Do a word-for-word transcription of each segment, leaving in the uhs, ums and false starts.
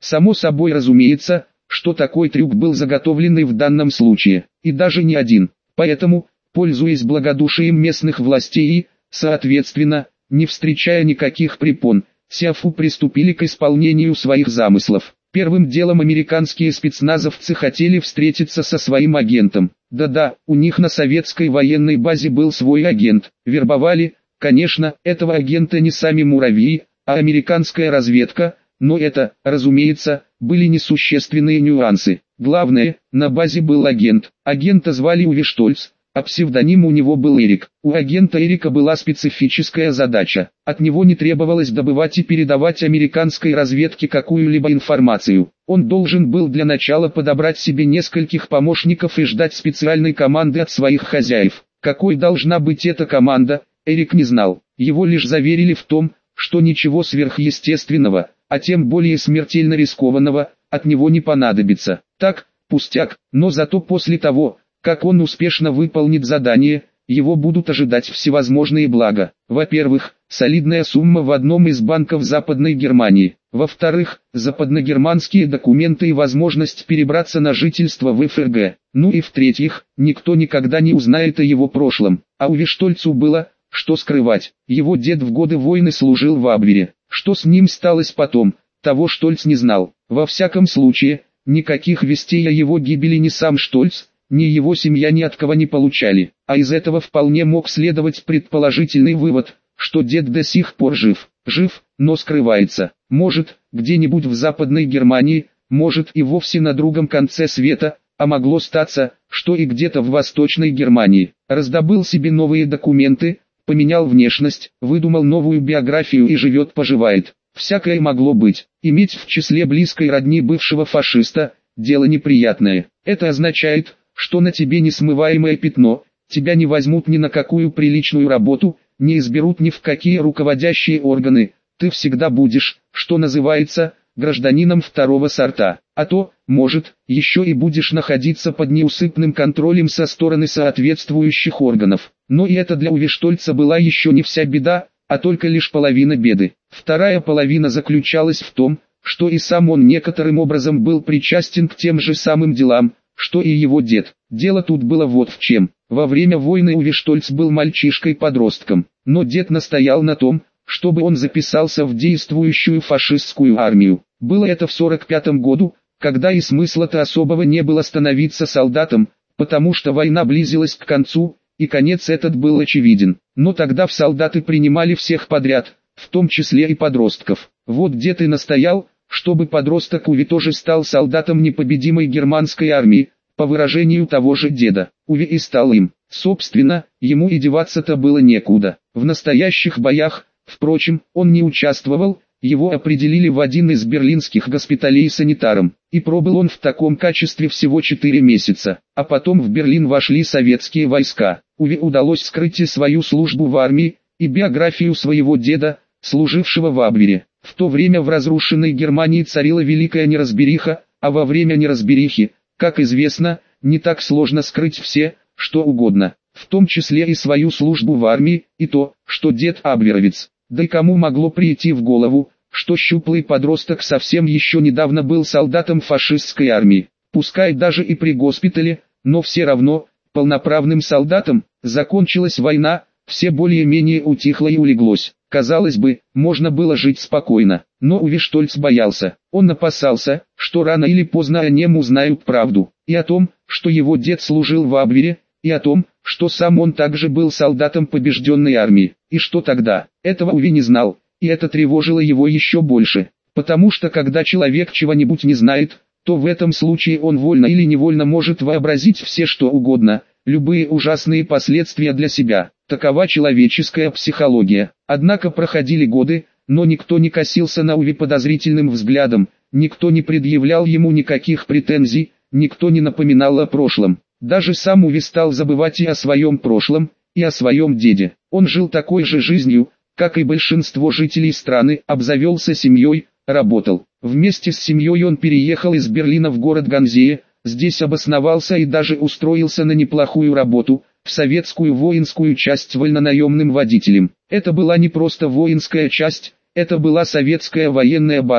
Само собой разумеется, что такой трюк был заготовлен и в данном случае, и даже не один. Поэтому, пользуясь благодушием местных властей и, соответственно, не встречая никаких препон, Сяофу приступили к исполнению своих замыслов. Первым делом американские спецназовцы хотели встретиться со своим агентом. Да-да, у них на советской военной базе был свой агент. Вербовали, конечно, этого агента не сами муравьи, а американская разведка, но это, разумеется, были несущественные нюансы. Главное, на базе был агент. Агента звали Уви Штольц, а псевдоним у него был Эрик. У агента Эрика была специфическая задача. От него не требовалось добывать и передавать американской разведке какую-либо информацию. Он должен был для начала подобрать себе нескольких помощников и ждать специальной команды от своих хозяев. Какой должна быть эта команда, Эрик не знал. Его лишь заверили в том, что ничего сверхъестественного, а тем более смертельно рискованного, от него не понадобится. Так, пустяк, но зато после того, как он успешно выполнит задание, его будут ожидать всевозможные блага. Во-первых, солидная сумма в одном из банков Западной Германии. Во-вторых, западногерманские документы и возможность перебраться на жительство в эф эр гэ. Ну и в-третьих, никто никогда не узнает о его прошлом. А Уви Штольцу было, что скрывать. Его дед в годы войны служил в Абвере. Что с ним сталось потом, того Штольц не знал. Во всяком случае, никаких вестей о его гибели ни сам Штольц, ни его семья ни от кого не получали, а из этого вполне мог следовать предположительный вывод, что дед до сих пор жив, жив, но скрывается, может, где-нибудь в Западной Германии, может и вовсе на другом конце света, а могло статься, что и где-то в Восточной Германии. Раздобыл себе новые документы, поменял внешность, выдумал новую биографию и живет-поживает. Всякое могло быть. Иметь в числе близкой родни бывшего фашиста – дело неприятное. Это означает, что на тебе несмываемое пятно, тебя не возьмут ни на какую приличную работу, не изберут ни в какие руководящие органы, ты всегда будешь, что называется, гражданином второго сорта, а то, может, еще и будешь находиться под неусыпным контролем со стороны соответствующих органов. Но и это для Уви Штольца была еще не вся беда, а только лишь половина беды. Вторая половина заключалась в том, что и сам он некоторым образом был причастен к тем же самым делам, что и его дед. Дело тут было вот в чем. Во время войны Уви Штольц был мальчишкой-подростком, но дед настоял на том, чтобы он записался в действующую фашистскую армию. Было это в сорок пятом году, когда и смысла-то особого не было становиться солдатом, потому что война близилась к концу, и конец этот был очевиден. Но тогда в солдаты принимали всех подряд, в том числе и подростков. Вот дед и настоял, чтобы подросток Уви тоже стал солдатом непобедимой германской армии, по выражению того же деда. Уви и стал им. Собственно, ему и деваться-то было некуда. В настоящих боях, впрочем, он не участвовал, его определили в один из берлинских госпиталей санитаром, и пробыл он в таком качестве всего четыре месяца, а потом в Берлин вошли советские войска. Уви удалось скрыть и свою службу в армии, и биографию своего деда, служившего в Абвере. В то время в разрушенной Германии царила великая неразбериха, а во время неразберихи, как известно, не так сложно скрыть все, что угодно, в том числе и свою службу в армии, и то, что дед абверовец. Да и кому могло прийти в голову, что щуплый подросток совсем еще недавно был солдатом фашистской армии, пускай даже и при госпитале, но все равно, полноправным солдатом. Закончилась война, все более-менее утихло и улеглось. Казалось бы, можно было жить спокойно, но Уви Штольц боялся. Он опасался, что рано или поздно о нем узнают правду, и о том, что его дед служил в Абвере, и о том, что сам он также был солдатом побежденной армии. И что тогда? Этого Уви не знал, и это тревожило его еще больше, потому что когда человек чего-нибудь не знает, то в этом случае он вольно или невольно может вообразить все что угодно, любые ужасные последствия для себя. Такова человеческая психология. Однако проходили годы, но никто не косился на Уви подозрительным взглядом, никто не предъявлял ему никаких претензий, никто не напоминал о прошлом. Даже сам Уви стал забывать и о своем прошлом, и о своем деде. Он жил такой же жизнью, как и большинство жителей страны, обзавелся семьей, работал. Вместе с семьей он переехал из Берлина в город Ганзее, здесь обосновался и даже устроился на неплохую работу, в советскую воинскую часть вольнонаемным водителем. Это была не просто воинская часть, это была советская военная база,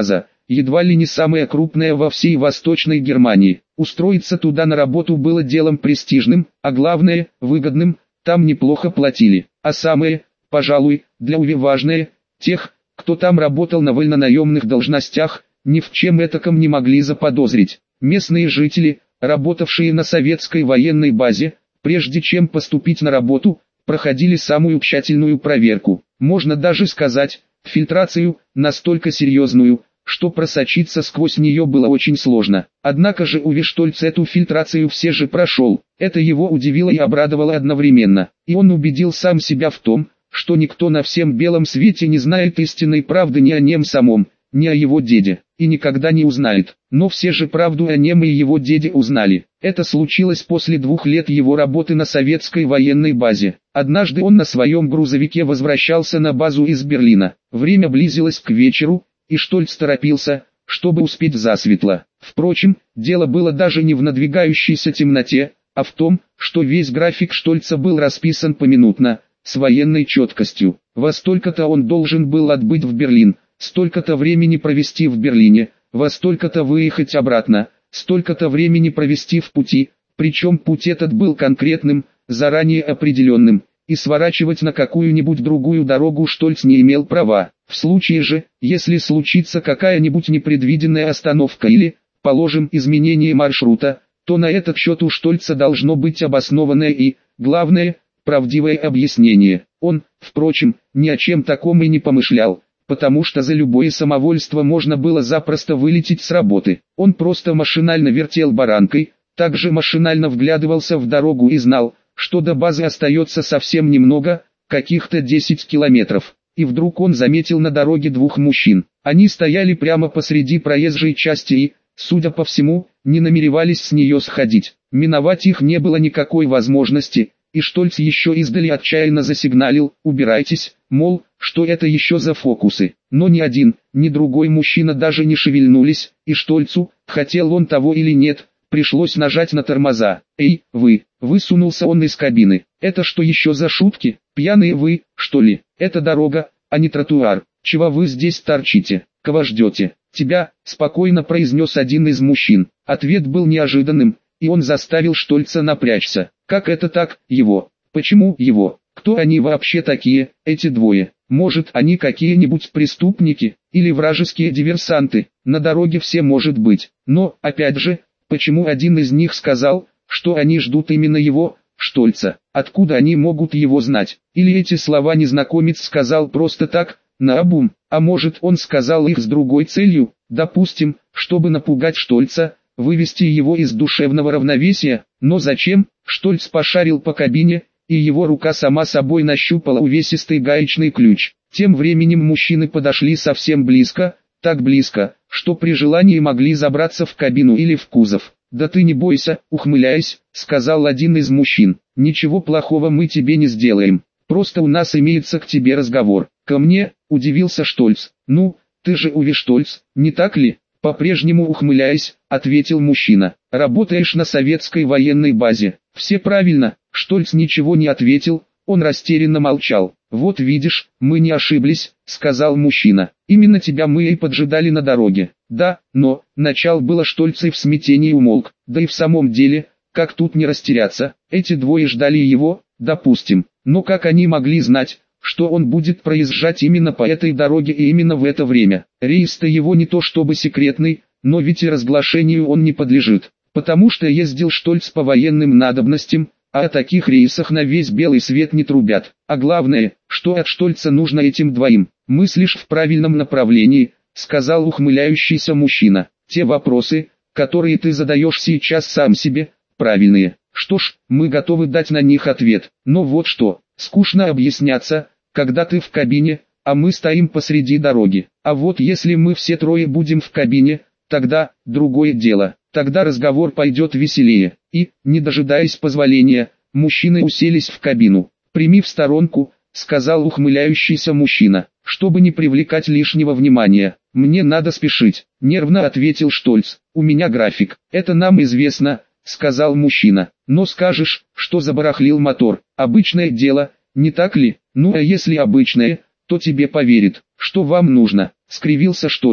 едва ли не самая крупная во всей Восточной Германии. Устроиться туда на работу было делом престижным, а главное, выгодным, там неплохо платили. А самое, пожалуй, для Уви важное, тех, кто там работал на вольнонаемных должностях, ни в чем этаком не могли заподозрить. Местные жители, работавшие на советской военной базе, прежде чем поступить на работу, проходили самую тщательную проверку. Можно даже сказать, фильтрацию, настолько серьезную, что просочиться сквозь нее было очень сложно. Однако же Уви Штольц эту фильтрацию все же прошел. Это его удивило и обрадовало одновременно. И он убедил сам себя в том, что никто на всем белом свете не знает истинной правды ни о нем самом, ни о его деде, и никогда не узнает. Но все же правду о нем и его деде узнали. Это случилось после двух лет его работы на советской военной базе. Однажды он на своем грузовике возвращался на базу из Берлина. Время близилось к вечеру, и Штольц торопился, чтобы успеть засветло. Впрочем, дело было даже не в надвигающейся темноте, а в том, что весь график Штольца был расписан поминутно, с военной четкостью. Во столько-то он должен был отбыть в Берлин, столько-то времени провести в Берлине, во столько-то выехать обратно, столько-то времени провести в пути, причем путь этот был конкретным, заранее определенным, и сворачивать на какую-нибудь другую дорогу Штольц не имел права. В случае же, если случится какая-нибудь непредвиденная остановка или, положим, изменение маршрута, то на этот счет у Штольца должно быть обоснованное и, главное, правдивое объяснение. Он, впрочем, ни о чем таком и не помышлял, потому что за любое самовольство можно было запросто вылететь с работы. Он просто машинально вертел баранкой, также машинально вглядывался в дорогу и знал, что до базы остается совсем немного, каких-то десять километров. И вдруг он заметил на дороге двух мужчин. Они стояли прямо посреди проезжей части и, судя по всему, не намеревались с нее сходить. Миновать их не было никакой возможности, и Штольц еще издали отчаянно засигналил: «Убирайтесь», мол, что это еще за фокусы. Но ни один, ни другой мужчина даже не шевельнулись, и Штольцу, хотел он того или нет, пришлось нажать на тормоза. «Эй, вы!» — высунулся он из кабины. «Это что еще за шутки? Пьяные вы, что ли? Это дорога, а не тротуар. Чего вы здесь торчите? Кого ждете?» «Тебя», — спокойно произнес один из мужчин. Ответ был неожиданным, и он заставил Штольца напрячься. «Как это так, его? Почему его? Кто они вообще такие, эти двое? Может, они какие-нибудь преступники, или вражеские диверсанты? На дороге все может быть. Но, опять же, почему один из них сказал, что они ждут именно его, Штольца? Откуда они могут его знать? Или эти слова незнакомец сказал просто так, наобум? А может, он сказал их с другой целью, допустим, чтобы напугать Штольца, вывести его из душевного равновесия? Но зачем? Штольц пошарил по кабине, и его рука сама собой нащупала увесистый гаечный ключ. Тем временем мужчины подошли совсем близко, так близко, что при желании могли забраться в кабину или в кузов. «Да ты не бойся», — ухмыляясь, сказал один из мужчин. «Ничего плохого мы тебе не сделаем. Просто у нас имеется к тебе разговор». «Ко мне?» — удивился Штольц. «Ну, ты же Уви Штольц, не так ли?» По-прежнему ухмыляясь, ответил мужчина. «Работаешь на советской военной базе». «Все правильно». Штольц ничего не ответил, он растерянно молчал. «Вот видишь, мы не ошиблись», — сказал мужчина. «Именно тебя мы и поджидали на дороге». «Да, но...» Начал было Штольц и в смятении умолк. Да и в самом деле, как тут не растеряться? Эти двое ждали его, допустим. Но как они могли знать, что он будет проезжать именно по этой дороге и именно в это время? Рейс-то его не то чтобы секретный, но ведь и разглашению он не подлежит. Потому что ездил Штольц по военным надобностям, а о таких рейсах на весь белый свет не трубят. А главное, что от Штольца нужно этим двоим? «Мыслишь в правильном направлении», — сказал ухмыляющийся мужчина. «Те вопросы, которые ты задаешь сейчас сам себе, правильные. Что ж, мы готовы дать на них ответ. Но вот что, скучно объясняться, когда ты в кабине, а мы стоим посреди дороги. А вот если мы все трое будем в кабине, тогда, другое дело, тогда разговор пойдет веселее». И, не дожидаясь позволения, мужчины уселись в кабину. «Прими в сторонку», — сказал ухмыляющийся мужчина, — «чтобы не привлекать лишнего внимания. Мне надо спешить», — нервно ответил Штольц. «У меня график». «Это нам известно», — сказал мужчина. «Но скажешь, что забарахлил мотор. Обычное дело, не так ли?» «Ну а если обычное, то тебе поверит. Что вам нужно?» — скривился Штольц.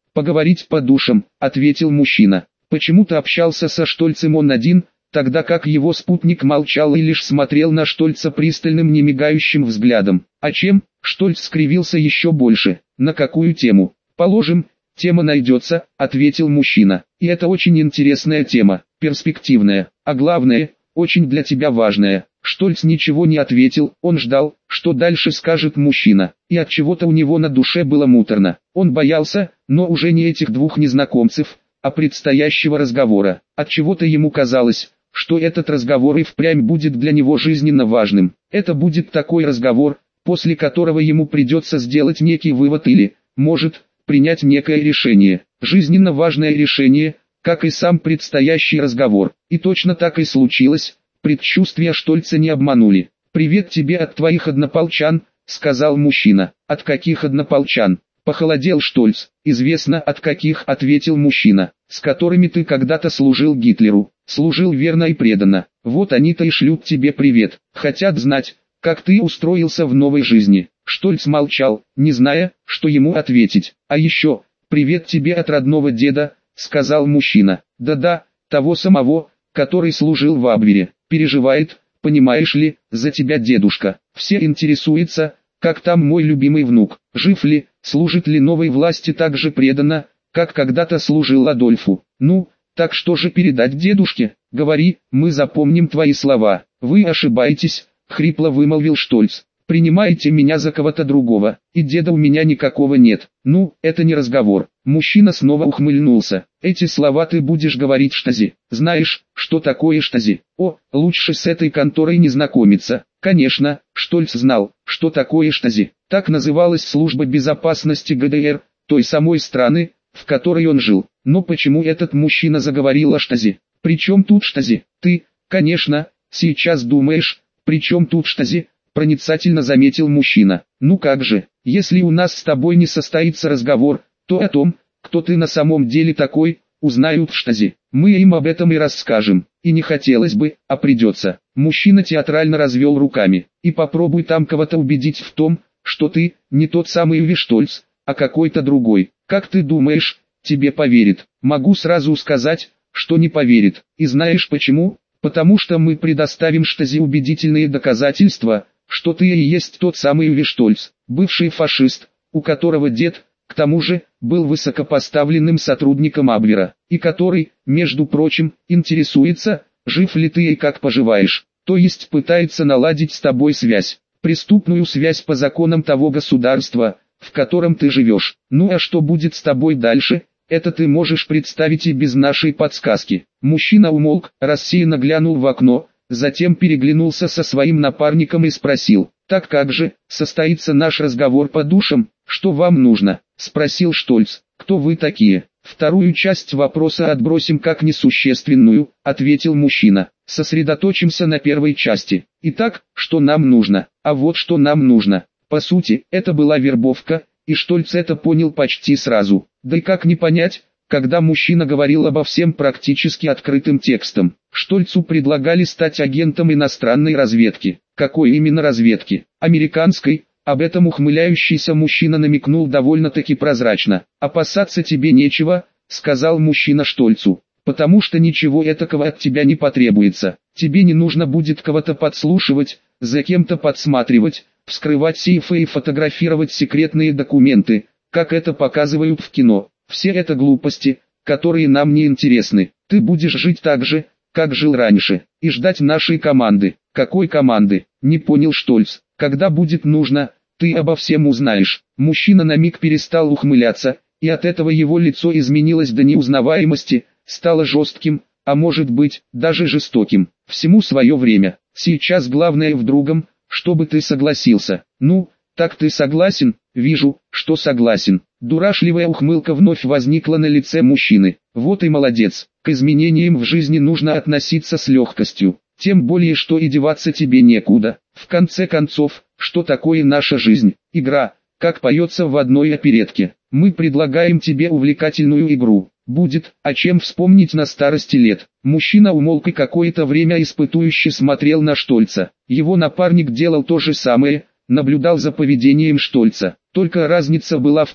Поговорить по душам, ответил мужчина. Почему-то общался со Штольцем он один, тогда как его спутник молчал и лишь смотрел на Штольца пристальным немигающим взглядом. А чем? Штольц скривился еще больше. На какую тему? Положим, тема найдется, ответил мужчина. И это очень интересная тема, перспективная, а главное, очень для тебя важная. Штольц ничего не ответил, он ждал, что дальше скажет мужчина, и от чего-то у него на душе было муторно. Он боялся, но уже не этих двух незнакомцев, а предстоящего разговора. От чего-то ему казалось, что этот разговор и впрямь будет для него жизненно важным. Это будет такой разговор, после которого ему придется сделать некий вывод или, может, принять некое решение. Жизненно важное решение, как и сам предстоящий разговор. И точно так и случилось. Предчувствия Штольца не обманули. «Привет тебе от твоих однополчан», — сказал мужчина. «От каких однополчан?» Похолодел Штольц. «Известно от каких», — ответил мужчина. «С которыми ты когда-то служил Гитлеру. Служил верно и преданно. Вот они-то и шлют тебе привет. Хотят знать, как ты устроился в новой жизни». Штольц молчал, не зная, что ему ответить. «А еще, привет тебе от родного деда», — сказал мужчина. «Да-да, того самого, который служил в Абвере. Переживает, понимаешь ли, за тебя дедушка. Все интересуются, как там мой любимый внук, жив ли, служит ли новой власти так же преданно, как когда-то служил Адольфу. Ну, так что же передать дедушке? Говори, мы запомним твои слова». «Вы ошибаетесь», — хрипло вымолвил Штольц. «Принимаете меня за кого-то другого, и деда у меня никакого нет. Ну, это не разговор». Мужчина снова ухмыльнулся. «Эти слова ты будешь говорить Штази. Знаешь, что такое Штази? О, лучше с этой конторой не знакомиться». Конечно, Штольц знал, что такое Штази. Так называлась служба безопасности ГДР, той самой страны, в которой он жил. Но почему этот мужчина заговорил о Штази? «При чем тут Штази? Ты, конечно, сейчас думаешь, при чем тут Штази?» Проницательно заметил мужчина. «Ну как же, если у нас с тобой не состоится разговор, то о том, кто ты на самом деле такой, узнают в Штази. Мы им об этом и расскажем. И не хотелось бы, а придется». Мужчина театрально развел руками. «И попробуй там кого-то убедить в том, что ты не тот самый Уви Штольц, а какой-то другой. Как ты думаешь, тебе поверит?» «Могу сразу сказать, что не поверит. И знаешь почему? Потому что мы предоставим Штази убедительные доказательства, что ты и есть тот самый Уви Штольц, бывший фашист, у которого дед, к тому же, был высокопоставленным сотрудником Абвера, и который, между прочим, интересуется, жив ли ты и как поживаешь, то есть пытается наладить с тобой связь, преступную связь по законам того государства, в котором ты живешь. Ну а что будет с тобой дальше, это ты можешь представить и без нашей подсказки». Мужчина умолк, рассеянно глянул в окно, затем переглянулся со своим напарником и спросил: «Так как же, состоится наш разговор по душам, что вам нужно?» — спросил Штольц. «Кто вы такие?» «Вторую часть вопроса отбросим как несущественную», — ответил мужчина. «Сосредоточимся на первой части. Итак, что нам нужно?» «А вот что нам нужно». По сути, это была вербовка, и Штольц это понял почти сразу. Да и как не понять, когда мужчина говорил обо всем практически открытым текстом. Штольцу предлагали стать агентом иностранной разведки. Какой именно разведки? Американской? Об этом ухмыляющийся мужчина намекнул довольно-таки прозрачно. «Опасаться тебе нечего», — сказал мужчина Штольцу, «потому что ничего этакого от тебя не потребуется. Тебе не нужно будет кого-то подслушивать, за кем-то подсматривать, вскрывать сейфы и фотографировать секретные документы, как это показывают в кино. Все это глупости, которые нам не интересны. Ты будешь жить так же, как жил раньше, и ждать нашей команды». «Какой команды?» — не понял Штольц. «Когда будет нужно, ты обо всем узнаешь». Мужчина на миг перестал ухмыляться, и от этого его лицо изменилось до неузнаваемости, стало жестким, а может быть, даже жестоким. «Всему свое время. Сейчас главное в другом, чтобы ты согласился». «Ну, так ты согласен?» «Вижу, что согласен». Дурашливая ухмылка вновь возникла на лице мужчины. «Вот и молодец. К изменениям в жизни нужно относиться с легкостью. Тем более, что и деваться тебе некуда. В конце концов, что такое наша жизнь? Игра, как поется в одной оперетке. Мы предлагаем тебе увлекательную игру. Будет, о чем вспомнить на старости лет». Мужчина умолк и какое-то время испытующе смотрел на Штольца. Его напарник делал то же самое, наблюдал за поведением Штольца. Только разница была в том,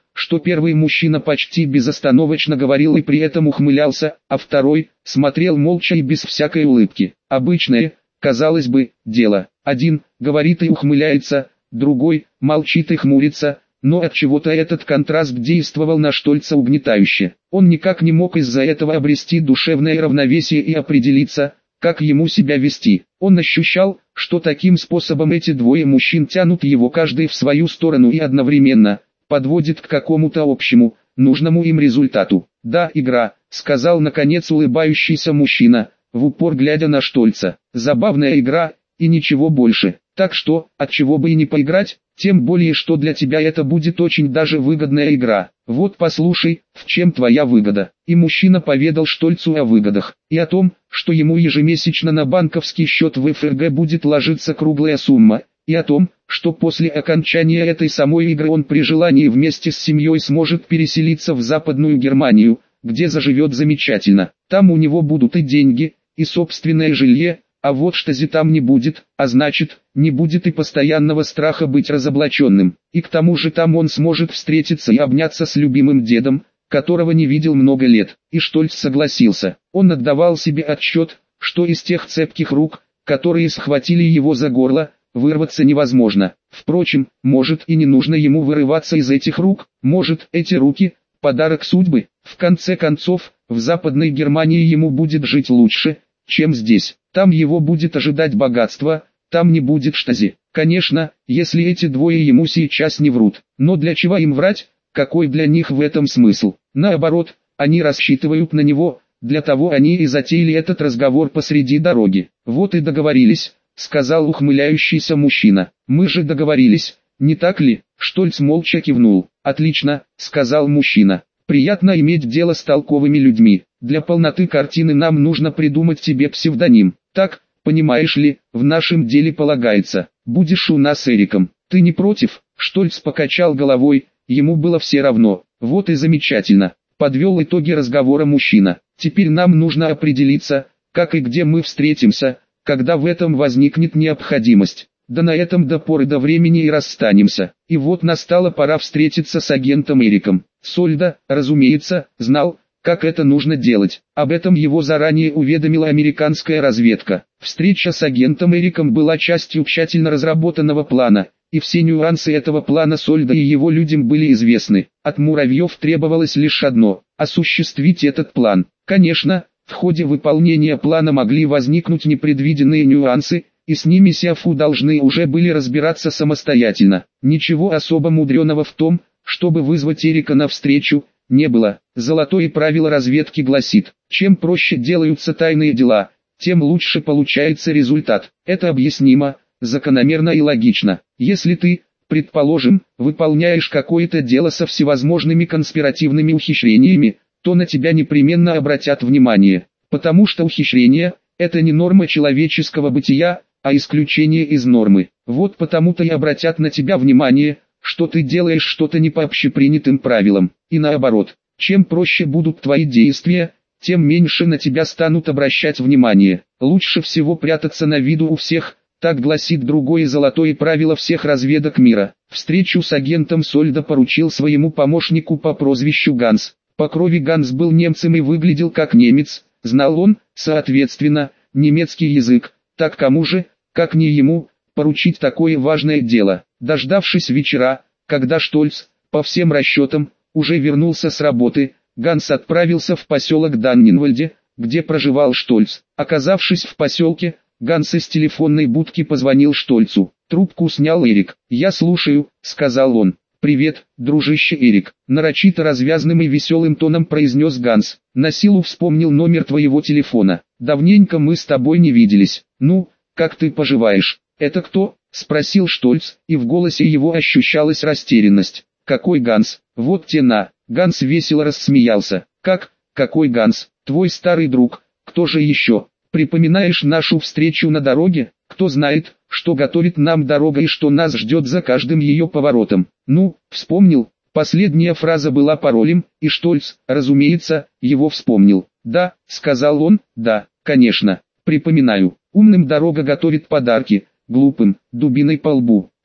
что первый мужчина почти безостановочно говорил и при этом ухмылялся, а второй смотрел молча и без всякой улыбки. Обычное, казалось бы, дело. Один говорит и ухмыляется, другой молчит и хмурится, но от чего-то этот контраст действовал на Штольца угнетающе. Он никак не мог из-за этого обрести душевное равновесие и определиться, как ему себя вести. Он ощущал, что таким способом эти двое мужчин тянут его каждый в свою сторону и одновременно подводит к какому-то общему, нужному им результату. «Да, игра», — сказал наконец улыбающийся мужчина, в упор глядя на Штольца. «Забавная игра, и ничего больше. Так что, отчего бы и не поиграть, тем более что для тебя это будет очень даже выгодная игра. Вот послушай, в чем твоя выгода». И мужчина поведал Штольцу о выгодах, и о том, что ему ежемесячно на банковский счет в эф эр гэ будет ложиться круглая сумма, и о том, что после окончания этой самой игры он при желании вместе с семьей сможет переселиться в Западную Германию, где заживет замечательно. Там у него будут и деньги, и собственное жилье, а вот штази там не будет, а значит, не будет и постоянного страха быть разоблаченным. И к тому же там он сможет встретиться и обняться с любимым дедом, которого не видел много лет. И Штольц согласился. Он отдавал себе отчет, что из тех цепких рук, которые схватили его за горло, вырваться невозможно. Впрочем, может и не нужно ему вырываться из этих рук, может эти руки – подарок судьбы. В конце концов, в Западной Германии ему будет жить лучше, чем здесь. Там его будет ожидать богатство, там не будет штази. Конечно, если эти двое ему сейчас не врут. Но для чего им врать, какой для них в этом смысл? Наоборот, они рассчитывают на него, для того они и затеяли этот разговор посреди дороги. Вот и договорились, сказал ухмыляющийся мужчина. Мы же договорились, не так ли? Штольц молча кивнул. Отлично, сказал мужчина. Приятно иметь дело с толковыми людьми. Для полноты картины нам нужно придумать тебе псевдоним. Так, понимаешь ли, в нашем деле полагается. Будешь у нас Эриком. Ты не против? Штольц покачал головой, ему было все равно. Вот и замечательно. Подвел итоги разговора мужчина. Теперь нам нужно определиться, как и где мы встретимся, когда в этом возникнет необходимость. Да на этом до поры до времени и расстанемся. И вот настала пора встретиться с агентом Эриком. Сольдо, разумеется, знал, как это нужно делать. Об этом его заранее уведомила американская разведка. Встреча с агентом Эриком была частью тщательно разработанного плана, и все нюансы этого плана Сольдо и его людям были известны. От Муравьев требовалось лишь одно – осуществить этот план. Конечно, в ходе выполнения плана могли возникнуть непредвиденные нюансы, и с ними Сиафу должны уже были разбираться самостоятельно. Ничего особо мудреного в том, чтобы вызвать Эрика навстречу, не было. Золотое правило разведки гласит, чем проще делаются тайные дела, тем лучше получается результат. Это объяснимо, закономерно и логично. Если ты, предположим, выполняешь какое-то дело со всевозможными конспиративными ухищрениями, то на тебя непременно обратят внимание, потому что ухищрение – это не норма человеческого бытия, а исключение из нормы. Вот потому-то и обратят на тебя внимание, что ты делаешь что-то не по общепринятым правилам. И наоборот, чем проще будут твои действия, тем меньше на тебя станут обращать внимание. Лучше всего прятаться на виду у всех, так гласит другое золотое правило всех разведок мира. Встречу с агентом Сольдо поручил своему помощнику по прозвищу Ганс. По крови Ганс был немцем и выглядел как немец, знал он, соответственно, немецкий язык. Так кому же, как не ему, поручить такое важное дело? Дождавшись вечера, когда Штольц, по всем расчетам, уже вернулся с работы, Ганс отправился в поселок Даннинвальде, где проживал Штольц. Оказавшись в поселке, Ганс из телефонной будки позвонил Штольцу. Трубку снял Эрик. «Я слушаю», — сказал он. «Привет, дружище Эрик», — нарочито развязным и веселым тоном произнес Ганс. «На силу вспомнил номер твоего телефона. Давненько мы с тобой не виделись. Ну, как ты поживаешь?» «Это кто?» — спросил Штольц, и в голосе его ощущалась растерянность. «Какой Ганс? Вот те на». Ганс весело рассмеялся. «Как? Какой Ганс? Твой старый друг. Кто же еще? Припоминаешь нашу встречу на дороге? Кто знает, что готовит нам дорога и что нас ждет за каждым ее поворотом?» «Ну, вспомнил». Последняя фраза была паролем, и Штольц, разумеется, его вспомнил. «Да», — сказал он, — «да, конечно, припоминаю. Умным дорога готовит подарки, глупым — дубиной по лбу».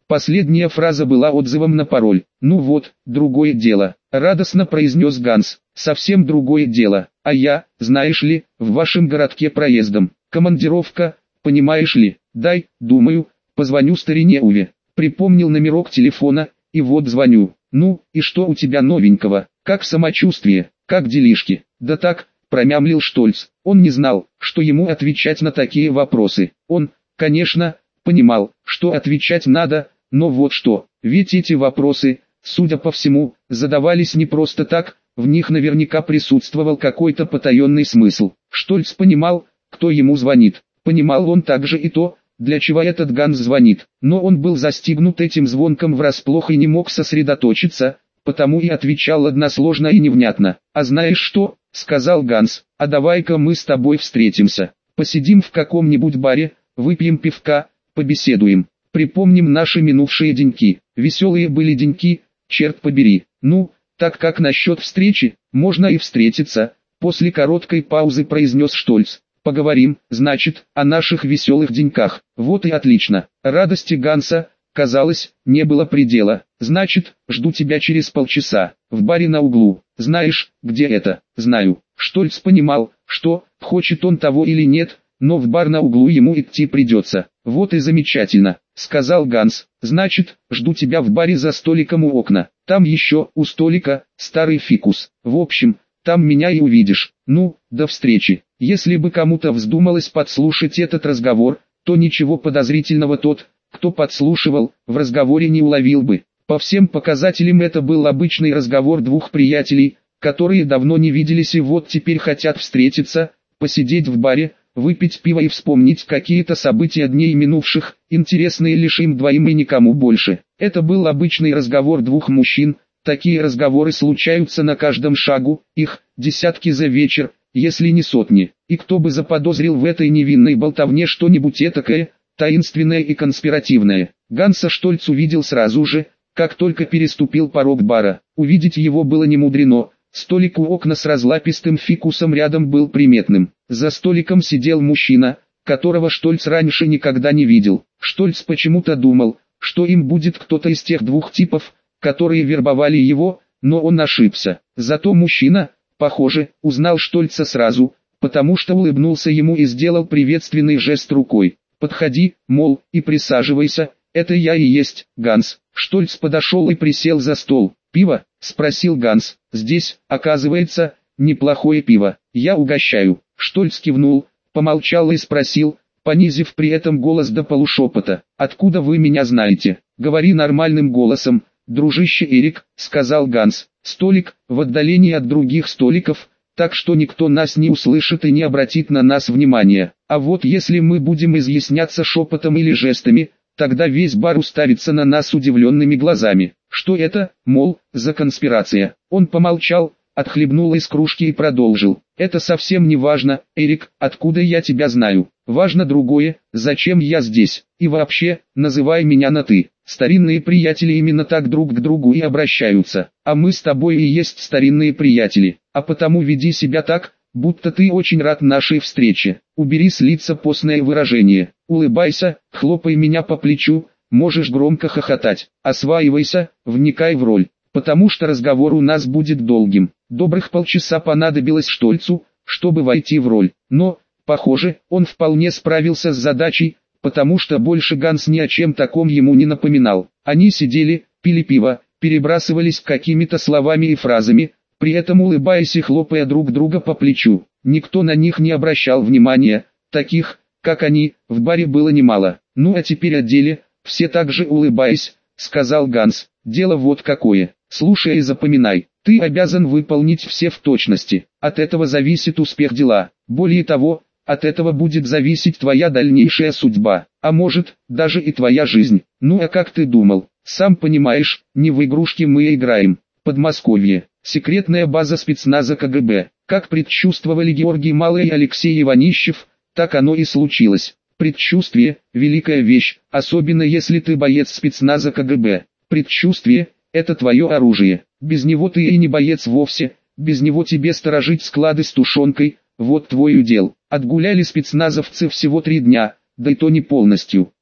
Последняя фраза была отзывом на пароль. «Ну вот, другое дело», — радостно произнес Ганс. «Совсем другое дело. А я, знаешь ли, в вашем городке проездом. Командировка, понимаешь ли. Дай, думаю, позвоню старине Уве». Припомнил номерок телефона, и вот звоню. «Ну, и что у тебя новенького? Как самочувствие? Как делишки?» «Да так», — промямлил Штольц. Он не знал, что ему отвечать на такие вопросы. Он, конечно, понимал, что отвечать надо, но вот что, ведь эти вопросы, судя по всему, задавались не просто так, в них наверняка присутствовал какой-то потаенный смысл. Штольц понимал, кто ему звонит. Понимал он также и то, для чего этот Ганс звонит. Но он был застигнут этим звонком врасплох и не мог сосредоточиться, потому и отвечал односложно и невнятно. «А знаешь что?» — сказал Ганс. «А давай-ка мы с тобой встретимся. Посидим в каком-нибудь баре, выпьем пивка, побеседуем. Припомним наши минувшие деньки. Веселые были деньки, черт побери. Ну, так как насчет встречи, можно и встретиться», — после короткой паузы произнес Штольц. «Поговорим, значит, о наших веселых деньках». «Вот и отлично». Радости Ганса, казалось, не было предела. «Значит, жду тебя через полчаса, в баре на углу. Знаешь, где это?» «Знаю». Штольц понимал, что, хочет он того или нет, но в бар на углу ему идти придется. «Вот и замечательно», — сказал Ганс. «Значит, жду тебя в баре за столиком у окна. Там еще, у столика, старый фикус. В общем, там меня и увидишь. Ну, до встречи». Если бы кому-то вздумалось подслушать этот разговор, то ничего подозрительного тот, кто подслушивал, в разговоре не уловил бы. По всем показателям это был обычный разговор двух приятелей, которые давно не виделись и вот теперь хотят встретиться, посидеть в баре, выпить пиво и вспомнить какие-то события дней минувших, интересные лишь им двоим и никому больше. Это был обычный разговор двух мужчин, такие разговоры случаются на каждом шагу, их десятки за вечер, если не сотни. И кто бы заподозрил в этой невинной болтовне что-нибудь этакое, таинственное и конспиративное. Ганса Штольц увидел сразу же, как только переступил порог бара. Увидеть его было немудрено. Столик у окна с разлапистым фикусом рядом был приметным. За столиком сидел мужчина, которого Штольц раньше никогда не видел. Штольц почему-то думал, что им будет кто-то из тех двух типов, которые вербовали его, но он ошибся. Зато мужчина, похоже, узнал Штольца сразу, потому что улыбнулся ему и сделал приветственный жест рукой. «Подходи, мол, и присаживайся, это я и есть, Ганс». Штольц подошел и присел за стол. «Пиво?» — спросил Ганс. «Здесь, оказывается, неплохое пиво. Я угощаю». Штольц кивнул, помолчал и спросил, понизив при этом голос до полушепота. «Откуда вы меня знаете?» «Говори нормальным голосом, дружище Эрик», — сказал Ганс. «Столик, в отдалении от других столиков, так что никто нас не услышит и не обратит на нас внимания. А вот если мы будем изъясняться шепотом или жестами, тогда весь бар уставится на нас удивленными глазами. Что это, мол, за конспирация?» Он помолчал, отхлебнул из кружки и продолжил. «Это совсем не важно, Эрик, откуда я тебя знаю. Важно другое, зачем я здесь. И вообще, называй меня на «ты». Старинные приятели именно так друг к другу и обращаются. А мы с тобой и есть старинные приятели. А потому веди себя так, будто ты очень рад нашей встрече. Убери с лица постное выражение. Улыбайся, хлопай меня по плечу, можешь громко хохотать. Осваивайся, вникай в роль, потому что разговор у нас будет долгим». Добрых полчаса понадобилось Штольцу, чтобы войти в роль. Но, похоже, он вполне справился с задачей, потому что больше Ганс ни о чем таком ему не напоминал. Они сидели, пили пиво, перебрасывались какими-то словами и фразами, при этом улыбаясь и хлопая друг друга по плечу. Никто на них не обращал внимания, таких, как они, в баре было немало. «Ну а теперь о деле», все так же улыбаясь, сказал Ганс. «Дело вот какое, слушай и запоминай, ты обязан выполнить все в точности, от этого зависит успех дела, более того, от этого будет зависеть твоя дальнейшая судьба, а может, даже и твоя жизнь. Ну а как ты думал? Сам понимаешь, не в игрушки мы играем. Подмосковье, секретная база спецназа ка гэ бэ. Как предчувствовали Георгий Малый и Алексей Иванищев, так оно и случилось. Предчувствие – великая вещь, особенно если ты боец спецназа ка гэ бэ. Предчувствие – это твое оружие. Без него ты и не боец вовсе, без него тебе сторожить склады с тушенкой – вот твой удел. Отгуляли спецназовцы всего три дня, да и то не полностью.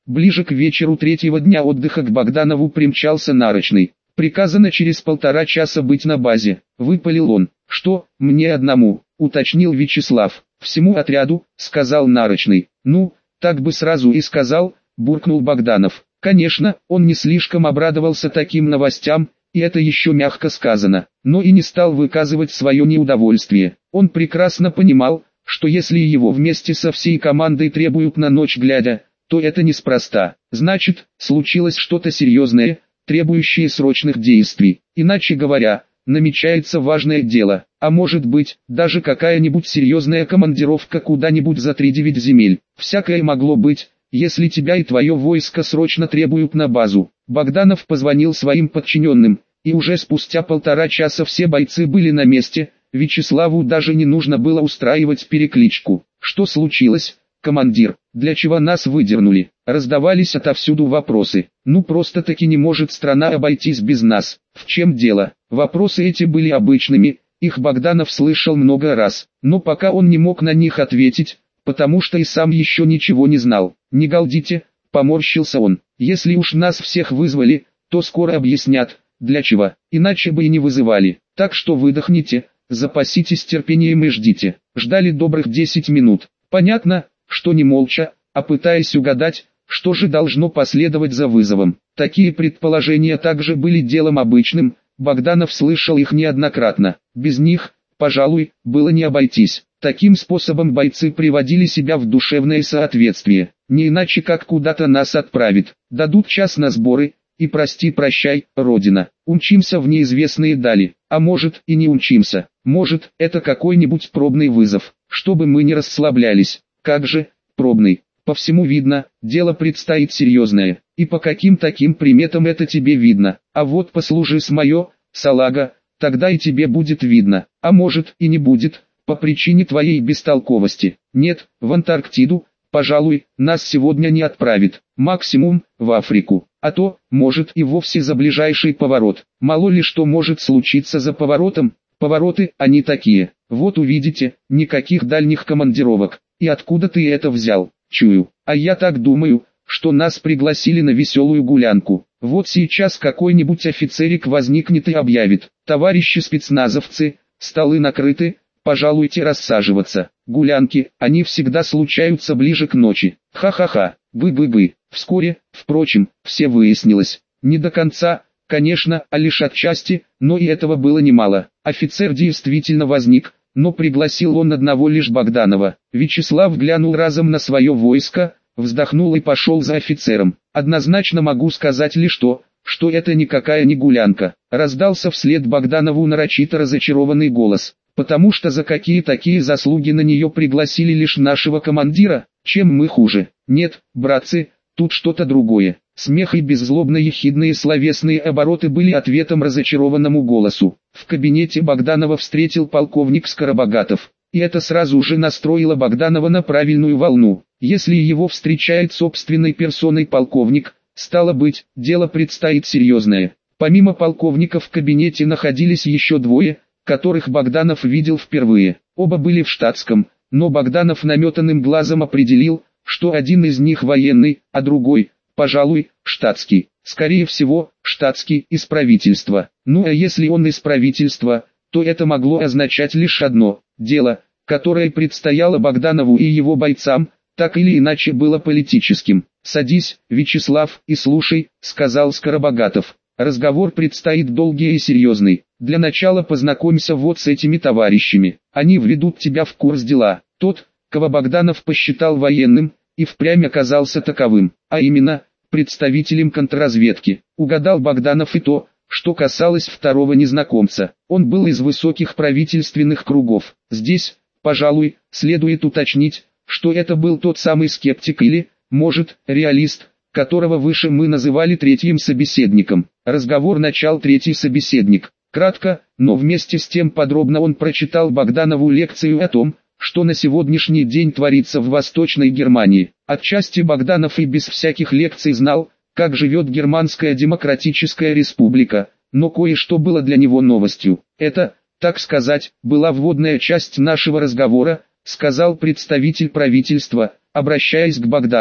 Ближе к вечеру третьего дня отдыха к Богданову примчался Нарочный. «Приказано через полтора часа быть на базе», — выпалил он. «Что, мне одному?» — уточнил Вячеслав. «Всему отряду», — сказал Нарочный. «Ну, так бы сразу и сказал», — буркнул Богданов. Конечно, он не слишком обрадовался таким новостям, и это еще мягко сказано, но и не стал выказывать свое неудовольствие. Он прекрасно понимал, что если его вместе со всей командой требуют на ночь глядя, то это неспроста. Значит, случилось что-то серьезное, требующее срочных действий. Иначе говоря, намечается важное дело, а может быть, даже какая-нибудь серьезная командировка куда-нибудь за тридевять земель. Всякое могло быть, если тебя и твое войско срочно требуют на базу. Богданов позвонил своим подчиненным, и уже спустя полтора часа все бойцы были на месте. Вячеславу даже не нужно было устраивать перекличку. «Что случилось, командир? Для чего нас выдернули?» Раздавались отовсюду вопросы. «Ну просто-таки не может страна обойтись без нас. В чем дело?» Вопросы эти были обычными, их Богданов слышал много раз, но пока он не мог на них ответить, потому что и сам еще ничего не знал. «Не галдите», — поморщился он. «Если уж нас всех вызвали, то скоро объяснят, для чего, иначе бы и не вызывали. Так что выдохните, запаситесь терпением и ждите». Ждали добрых десять минут. Понятно, что не молча, а пытаясь угадать, что же должно последовать за вызовом. Такие предположения также были делом обычным, Богданов слышал их неоднократно. Без них, пожалуй, было не обойтись. Таким способом бойцы приводили себя в душевное соответствие. Не иначе как куда-то нас отправят, дадут час на сборы, и прости-прощай, Родина. Умчимся в неизвестные дали, а может и не умчимся. Может, это какой-нибудь пробный вызов, чтобы мы не расслаблялись. Как же, пробный? По всему видно, дело предстоит серьезное. И по каким таким приметам это тебе видно? А вот послужи с мое, салага, тогда и тебе будет видно. А может и не будет, по причине твоей бестолковости. Нет, в Антарктиду, пожалуй, нас сегодня не отправит. Максимум, в Африку. А то, может и вовсе за ближайший поворот. Мало ли что может случиться за поворотом. Повороты, они такие. Вот увидите, никаких дальних командировок. И откуда ты это взял? Чую. А я так думаю, что нас пригласили на веселую гулянку. Вот сейчас какой-нибудь офицерик возникнет и объявит: «Товарищи спецназовцы, столы накрыты, пожалуйте рассаживаться». Гулянки, они всегда случаются ближе к ночи. Ха-ха-ха, бы-бы-бы. Вскоре, впрочем, все выяснилось. Не до конца, конечно, а лишь отчасти, но и этого было немало. Офицер действительно возник, но пригласил он одного лишь Богданова. Вячеслав глянул разом на свое войско, вздохнул и пошел за офицером. «Однозначно могу сказать лишь то, что это никакая не гулянка», раздался вслед Богданову нарочито разочарованный голос. «Потому что за какие такие заслуги на нее пригласили лишь нашего командира? Чем мы хуже? Нет, братцы, тут что-то другое». Смех и беззлобно-ехидные словесные обороты были ответом разочарованному голосу. В кабинете Богданова встретил полковник Скоробогатов, и это сразу же настроило Богданова на правильную волну. Если его встречает собственной персоной полковник, стало быть, дело предстоит серьезное. Помимо полковника в кабинете находились еще двое, которых Богданов видел впервые. Оба были в штатском, но Богданов наметанным глазом определил, что один из них военный, а другой, пожалуй, штатский. Скорее всего, штатский из правительства. Ну а если он из правительства, то это могло означать лишь одно: дело, которое предстояло Богданову и его бойцам, так или иначе было политическим. «Садись, Вячеслав, и слушай», — сказал Скоробогатов. «Разговор предстоит долгий и серьезный. Для начала познакомься вот с этими товарищами. Они введут тебя в курс дела». Тот, кого Богданов посчитал военным, и впрямь оказался таковым, а именно, представителем контрразведки. Угадал Богданов и то, что касалось второго незнакомца. Он был из высоких правительственных кругов. Здесь, пожалуй, следует уточнить, что это был тот самый скептик или, может, реалист, которого выше мы называли третьим собеседником. Разговор начал третий собеседник. Кратко, но вместе с тем подробно он прочитал Богданову лекцию о том, что на сегодняшний день творится в Восточной Германии. Отчасти Богданов и без всяких лекций знал, как живет Германская Демократическая Республика, но кое-что было для него новостью. «Это, так сказать, была вводная часть нашего разговора», — сказал представитель правительства, обращаясь к Богданову.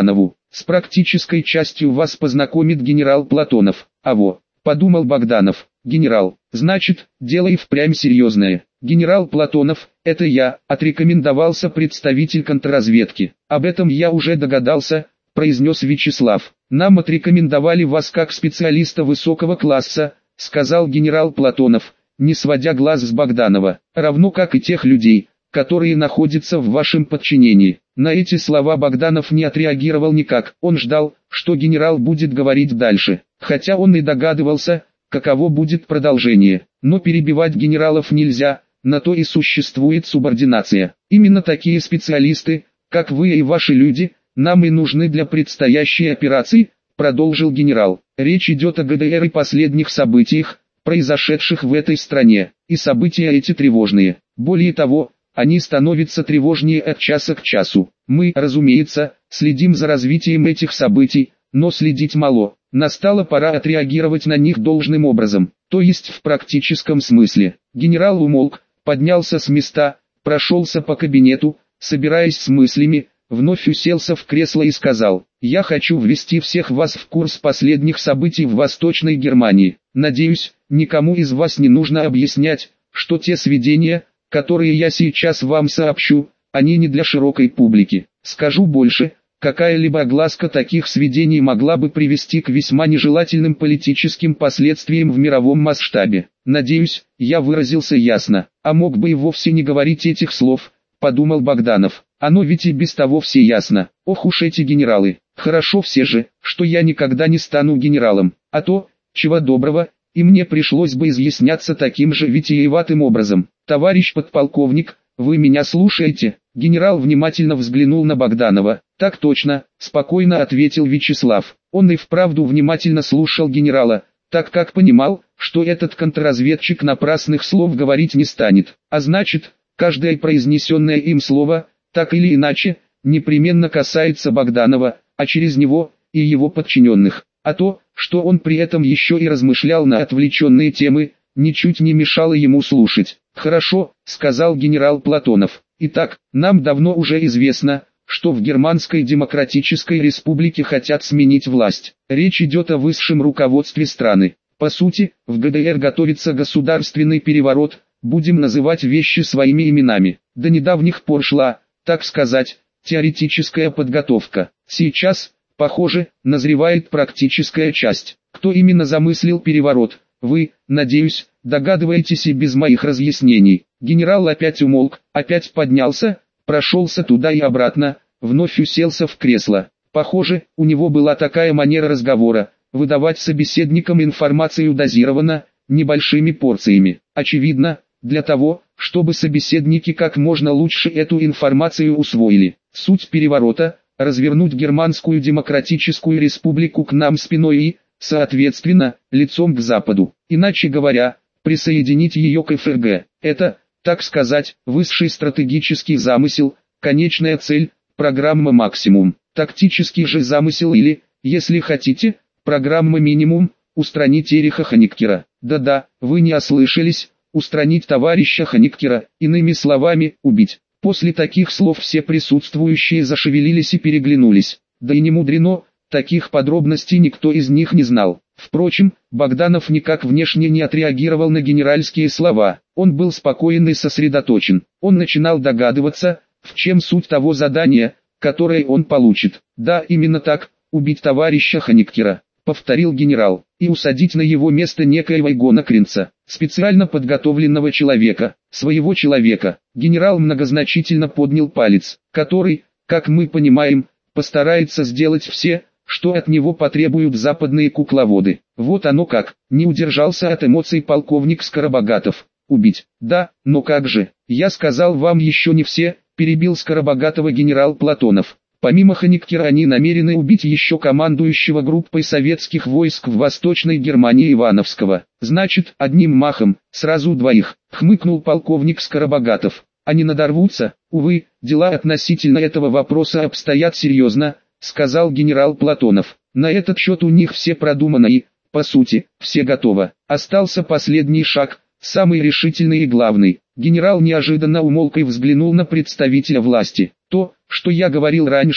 С практической частью вас познакомит генерал Платонов. А во, подумал Богданов, генерал, значит, дело и впрямь серьезное. Генерал Платонов, это я, отрекомендовался представитель контрразведки. Об этом я уже догадался, произнес Вячеслав. Нам отрекомендовали вас как специалиста высокого класса, сказал генерал Платонов, не сводя глаз с Богданова, равно как и тех людей, которые находятся в вашем подчинении. На эти слова Богданов не отреагировал никак, он ждал, что генерал будет говорить дальше, хотя он и догадывался, каково будет продолжение. Но перебивать генералов нельзя, на то и существует субординация. Именно такие специалисты, как вы и ваши люди, нам и нужны для предстоящей операции, продолжил генерал. Речь идет о ГДР и последних событиях, произошедших в этой стране, и события эти тревожные. Более того, они становятся тревожнее от часа к часу. Мы, разумеется, следим за развитием этих событий, но следить мало. Настала пора отреагировать на них должным образом, то есть в практическом смысле. Генерал умолк, поднялся с места, прошелся по кабинету, собираясь с мыслями, вновь уселся в кресло и сказал: «Я хочу ввести всех вас в курс последних событий в Восточной Германии. Надеюсь, никому из вас не нужно объяснять, что те сведения, которые я сейчас вам сообщу, они не для широкой публики. Скажу больше, какая-либо огласка таких сведений могла бы привести к весьма нежелательным политическим последствиям в мировом масштабе. Надеюсь, я выразился ясно, а мог бы и вовсе не говорить этих слов», подумал Богданов. «Оно ведь и без того все ясно. Ох уж эти генералы. Хорошо все же, что я никогда не стану генералом, а то, чего доброго, и мне пришлось бы изъясняться таким же витиеватым образом. Товарищ подполковник, вы меня слушаете?» Генерал внимательно взглянул на Богданова. «Так точно», — спокойно ответил Вячеслав. Он и вправду внимательно слушал генерала, так как понимал, что этот контрразведчик напрасных слов говорить не станет. А значит, каждое произнесенное им слово, так или иначе, непременно касается Богданова, а через него и его подчиненных. А то, что он при этом еще и размышлял на отвлеченные темы, ничуть не мешало ему слушать. «Хорошо», — сказал генерал Платонов. «Итак, нам давно уже известно, что в Германской Демократической Республике хотят сменить власть. Речь идет о высшем руководстве страны. По сути, в ГДР готовится государственный переворот, будем называть вещи своими именами. До недавних пор шла, так сказать, теоретическая подготовка. Сейчас, похоже, назревает практическая часть. Кто именно замыслил переворот, вы, надеюсь, догадываетесь и без моих разъяснений». Генерал опять умолк, опять поднялся, прошелся туда и обратно, вновь уселся в кресло. Похоже, у него была такая манера разговора, выдавать собеседникам информацию дозированно, небольшими порциями. Очевидно, для того, чтобы собеседники как можно лучше эту информацию усвоили. Суть переворота – развернуть Германскую Демократическую Республику к нам спиной и, соответственно, лицом к Западу. Иначе говоря, присоединить ее к эф эр гэ. Это, так сказать, высший стратегический замысел, конечная цель, программа максимум. Тактический же замысел или, если хотите, программа минимум, устранить Эриха Хониккера. Да-да, вы не ослышались, устранить товарища Хониккера, иными словами, убить. После таких слов все присутствующие зашевелились и переглянулись. Да и не мудрено, таких подробностей никто из них не знал. Впрочем, Богданов никак внешне не отреагировал на генеральские слова. Он был спокоен и сосредоточен. Он начинал догадываться, в чем суть того задания, которое он получит. «Да, именно так, убить товарища Хониккера», — повторил генерал, «и усадить на его место некоего Игона Кринца, специально подготовленного человека, своего человека». Генерал многозначительно поднял палец, который, как мы понимаем, постарается сделать все, что от него потребуют западные кукловоды. Вот оно как, не удержался от эмоций полковник Скоробогатов. «Убить, да, но как же, я сказал вам еще не все», перебил Скоробогатова генерал Платонов. «Помимо Хониккера они намерены убить еще командующего группой советских войск в Восточной Германии Ивановского. Значит, одним махом, сразу двоих», хмыкнул полковник Скоробогатов. «Они надорвутся, увы, дела относительно этого вопроса обстоят серьезно», сказал генерал Платонов. «На этот счет у них все продумано и, по сути, все готово. Остался последний шаг, самый решительный и главный». Генерал неожиданно умолк и взглянул на представителя власти. «То, что я говорил раньше,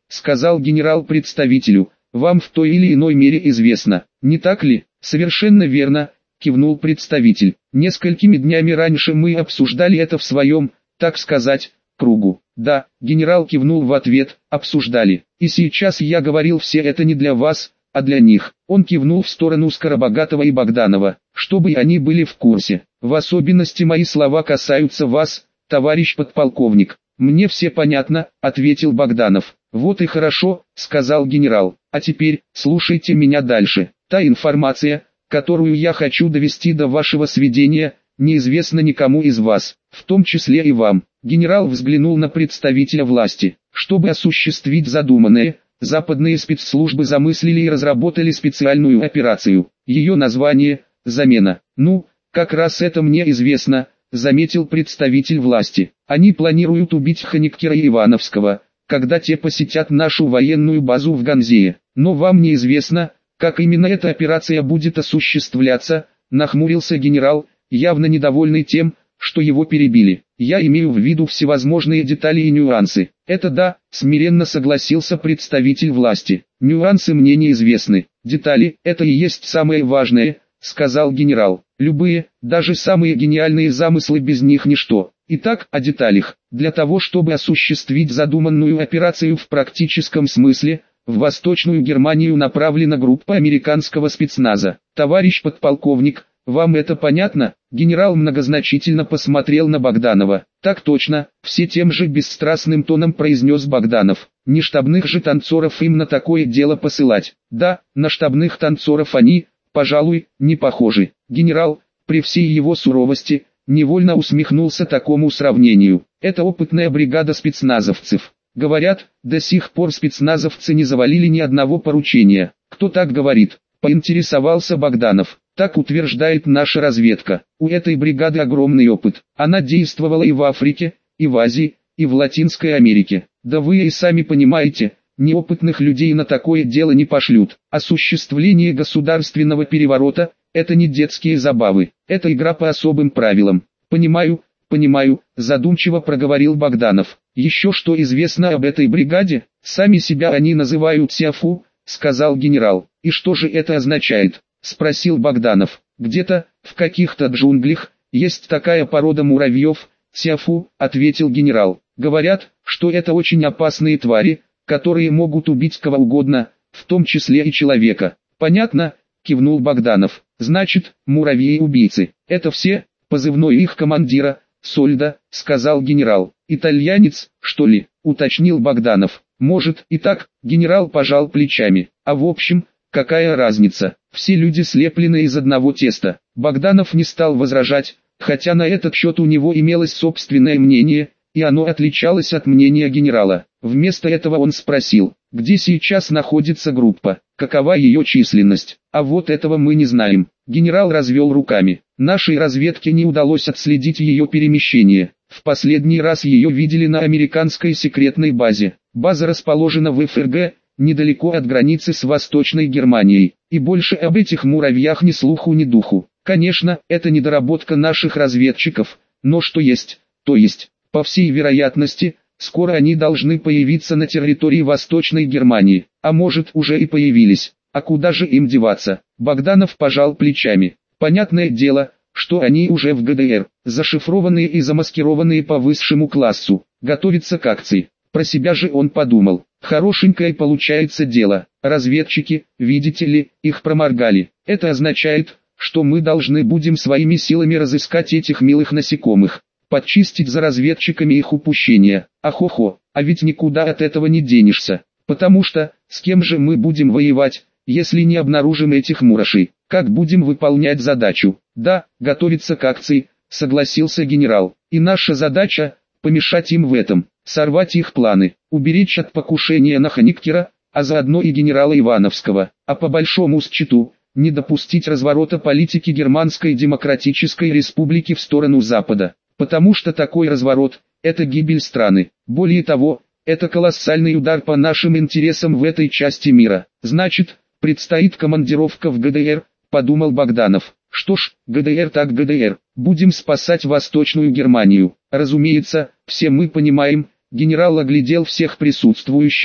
сказал генерал представителю, вам в той или иной мере известно, не так ли? Совершенно верно, кивнул представитель. Несколькими днями раньше мы обсуждали это в своем, так сказать, кругу. Да, генерал кивнул в ответ, обсуждали. И сейчас я говорил все это не для вас, а для них. Он кивнул в сторону Скоробогатова и Богданова, чтобы они были в курсе. В особенности мои слова касаются вас, товарищ подполковник. Мне все понятно, ответил Богданов. Вот и хорошо, сказал генерал. А теперь, слушайте меня дальше. Та информация, которую я хочу довести до вашего сведения, неизвестна никому из вас, в том числе и вам. Генерал взглянул на представителя власти. Чтобы осуществить задуманное, западные спецслужбы замыслили и разработали специальную операцию. Ее название – «Замена». Ну, как раз это мне известно, заметил представитель власти. Они планируют убить Хониккера и Ивановского, когда те посетят нашу военную базу в Ганзее. Но вам неизвестно, как именно эта операция будет осуществляться, нахмурился генерал, явно недовольный тем, что его перебили. Я имею в виду всевозможные детали и нюансы. Это да, смиренно согласился представитель власти. Нюансы мне неизвестны. Детали – это и есть самое важное, сказал генерал. Любые, даже самые гениальные замыслы без них ничто. Итак, о деталях. Для того, чтобы осуществить задуманную операцию в практическом смысле, в Восточную Германию направлена группа американского спецназа. Товарищ подполковник, вам это понятно? Генерал многозначительно посмотрел на Богданова. Так точно, все тем же бесстрастным тоном произнес Богданов. Не штабных же танцоров им на такое дело посылать. Да, на штабных танцоров они, пожалуй, не похожи. Генерал, при всей его суровости, невольно усмехнулся такому сравнению. Это опытная бригада спецназовцев. Говорят, до сих пор спецназовцы не завалили ни одного поручения. Кто так говорит? Поинтересовался Богданов. Так утверждает наша разведка. У этой бригады огромный опыт. Она действовала и в Африке, и в Азии, и в Латинской Америке. Да вы и сами понимаете, неопытных людей на такое дело не пошлют. Осуществление государственного переворота – это не детские забавы. Это игра по особым правилам. Понимаю, понимаю, задумчиво проговорил Богданов. Еще что известно об этой бригаде? Сами себя они называют СИАФУ, сказал генерал. И что же это означает? Спросил Богданов. Где-то, в каких-то джунглях, есть такая порода муравьев, СИАФУ, ответил генерал. Говорят, что это очень опасные твари, которые могут убить кого угодно, в том числе и человека. Понятно, кивнул Богданов. Значит, муравьи-убийцы. Это все, позывной их командира, Сольда, сказал генерал. Итальянец, что ли, уточнил Богданов. Может и так, генерал пожал плечами. А в общем, какая разница? Все люди слеплены из одного теста. Богданов не стал возражать, хотя на этот счет у него имелось собственное мнение, и оно отличалось от мнения генерала. Вместо этого он спросил, где сейчас находится группа, какова ее численность. А вот этого мы не знаем. Генерал развел руками. Нашей разведке не удалось отследить ее перемещение. В последний раз ее видели на американской секретной базе. База расположена в ФРГ, недалеко от границы с Восточной Германией. И больше об этих муравьях ни слуху ни духу. Конечно, это недоработка наших разведчиков, но что есть, то есть. По всей вероятности, скоро они должны появиться на территории Восточной Германии, а может уже и появились. А куда же им деваться? Богданов пожал плечами. Понятное дело, что они уже в ГДР, зашифрованные и замаскированные по высшему классу, готовятся к акции. Про себя же он подумал. Хорошенькое получается дело. Разведчики, видите ли, их проморгали. Это означает, что мы должны будем своими силами разыскать этих милых насекомых, подчистить за разведчиками их упущения. Ахо-хо, а ведь никуда от этого не денешься. Потому что, с кем же мы будем воевать, если не обнаружим этих мурашей? Как будем выполнять задачу? Да, готовиться к акции, согласился генерал. И наша задача – помешать им в этом, сорвать их планы, уберечь от покушения на Хониккера, а заодно и генерала Ивановского. А по большому счету, не допустить разворота политики Германской Демократической Республики в сторону Запада. Потому что такой разворот – это гибель страны. Более того, это колоссальный удар по нашим интересам в этой части мира. Значит, предстоит командировка в ГДР, подумал Богданов. Что ж, ГДР так ГДР. Будем спасать Восточную Германию. Разумеется, все мы понимаем, генерал оглядел всех присутствующих,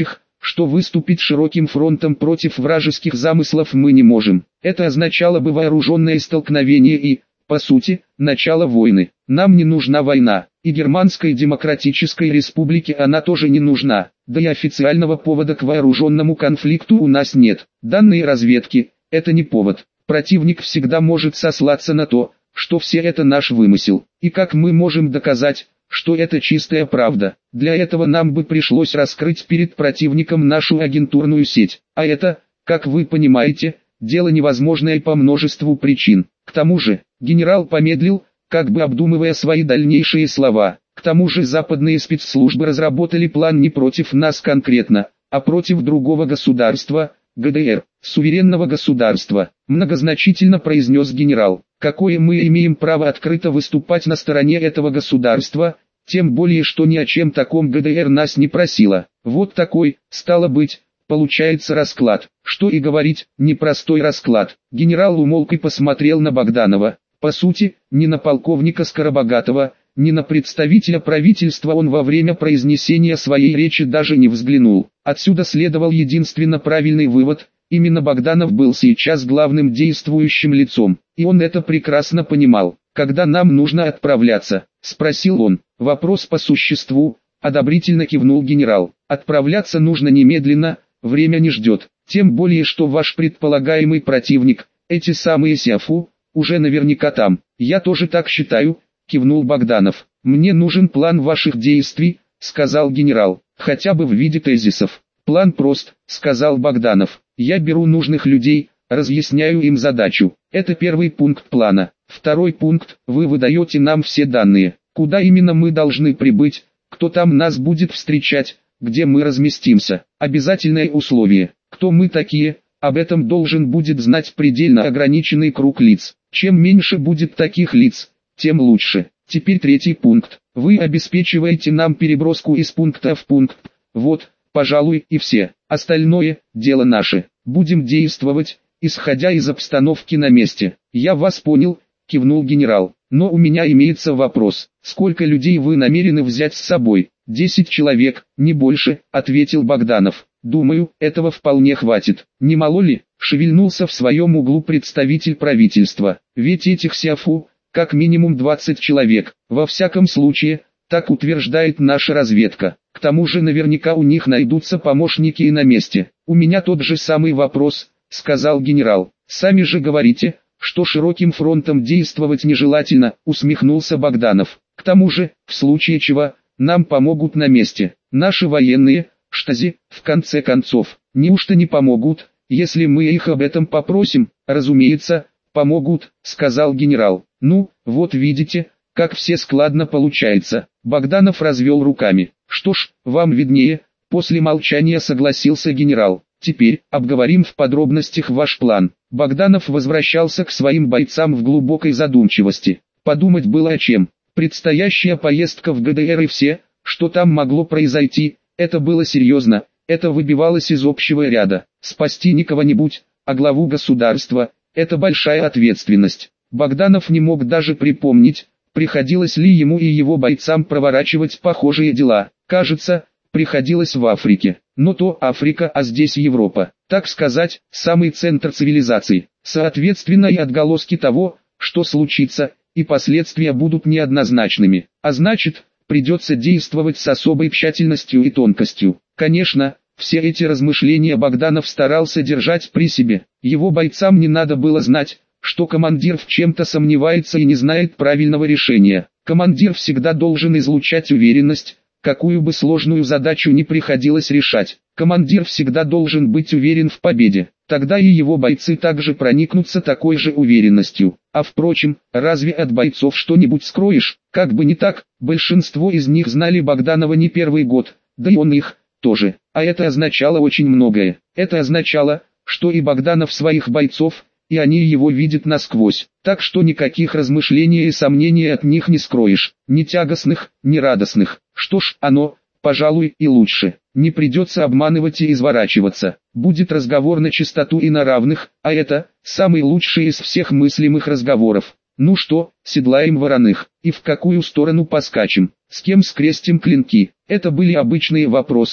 что выступить широким фронтом против вражеских замыслов мы не можем. Это означало бы вооруженное столкновение и, по сути, начало войны. Нам не нужна война, и Германской Демократической Республике она тоже не нужна, да и официального повода к вооруженному конфликту у нас нет. Данные разведки – это не повод. Противник всегда может сослаться на то, что все это наш вымысел. И как мы можем доказать, что это чистая правда? Для этого нам бы пришлось раскрыть перед противником нашу агентурную сеть. А это, как вы понимаете, дело невозможное по множеству причин. К тому же, генерал помедлил, как бы обдумывая свои дальнейшие слова. К тому же западные спецслужбы разработали план не против нас конкретно, а против другого государства, ГДР, суверенного государства, многозначительно произнес генерал. Какое мы имеем право открыто выступать на стороне этого государства, тем более что ни о чем таком ГДР нас не просила. Вот такой, стало быть, получается расклад. Что и говорить, непростой расклад. Генерал умолк и посмотрел на Богданова. По сути, ни на полковника Скоробогатова, ни на представителя правительства он во время произнесения своей речи даже не взглянул. Отсюда следовал единственно правильный вывод: именно Богданов был сейчас главным действующим лицом, и он это прекрасно понимал. «Когда нам нужно отправляться?» – спросил он. Вопрос по существу, одобрительно кивнул генерал. «Отправляться нужно немедленно, время не ждет, тем более что ваш предполагаемый противник, эти самые Сяфу, уже наверняка там». «Я тоже так считаю», – кивнул Богданов. «Мне нужен план ваших действий», – сказал генерал, – «хотя бы в виде тезисов». «План прост», – сказал Богданов. «Я беру нужных людей, разъясняю им задачу. Это первый пункт плана. Второй пункт – вы выдаете нам все данные. Куда именно мы должны прибыть, кто там нас будет встречать, где мы разместимся. Обязательное условие. Кто мы такие, об этом должен будет знать предельно ограниченный круг лиц. Чем меньше будет таких лиц, тем лучше. Теперь третий пункт. Вы обеспечиваете нам переброску из пункта в пункт. Вот, пожалуй, и все. Остальное – дело наше. Будем действовать, исходя из обстановки на месте». «Я вас понял», – кивнул генерал. «Но у меня имеется вопрос. Сколько людей вы намерены взять с собой?» «Десять человек, не больше», – ответил Богданов. «Думаю, этого вполне хватит». «Не мало ли?» – шевельнулся в своем углу представитель правительства. «Ведь этих Сяфу, как минимум двадцать человек. Во всяком случае, так утверждает наша разведка. К тому же наверняка у них найдутся помощники и на месте». «У меня тот же самый вопрос», – сказал генерал. «Сами же говорите, что широким фронтом действовать нежелательно», – усмехнулся Богданов. «К тому же, в случае чего, нам помогут на месте. Наши военные, штази, в конце концов. Неужто не помогут, если мы их об этом попросим?» «Разумеется, помогут», – сказал генерал. «Ну, вот видите, как все складно получается». Богданов развел руками. «Что ж, вам виднее», – после молчания согласился генерал. «Теперь обговорим в подробностях ваш план». Богданов возвращался к своим бойцам в глубокой задумчивости. Подумать было о чем. Предстоящая поездка в ГДР и все, что там могло произойти, это было серьезно, это выбивалось из общего ряда. Спасти не кого-нибудь, а главу государства – это большая ответственность. Богданов не мог даже припомнить, приходилось ли ему и его бойцам проворачивать похожие дела. Кажется, приходилось в Африке. Но то Африка, а здесь Европа. Так сказать, самый центр цивилизации. Соответственно и отголоски того, что случится, и последствия будут неоднозначными. А значит, придется действовать с особой тщательностью и тонкостью. Конечно, все эти размышления Богданов старался держать при себе. Его бойцам не надо было знать, что командир в чем-то сомневается и не знает правильного решения. Командир всегда должен излучать уверенность, какую бы сложную задачу ни приходилось решать. Командир всегда должен быть уверен в победе. Тогда и его бойцы также проникнутся такой же уверенностью. А впрочем, разве от бойцов что-нибудь скроешь? Как бы не так, большинство из них знали Богданова не первый год, да и он их тоже. А это означало очень многое. Это означало, что и Богданов своих бойцов, и они его видят насквозь. Так что никаких размышлений и сомнений от них не скроешь. Ни тягостных, ни радостных. Что ж, оно, пожалуй, и лучше. Не придется обманывать и изворачиваться. Будет разговор на чистоту и на равных, а это самый лучший из всех мыслимых разговоров. Ну что, седлаем вороных, и в какую сторону поскачем, с кем скрестим клинки? Это были обычные вопросы,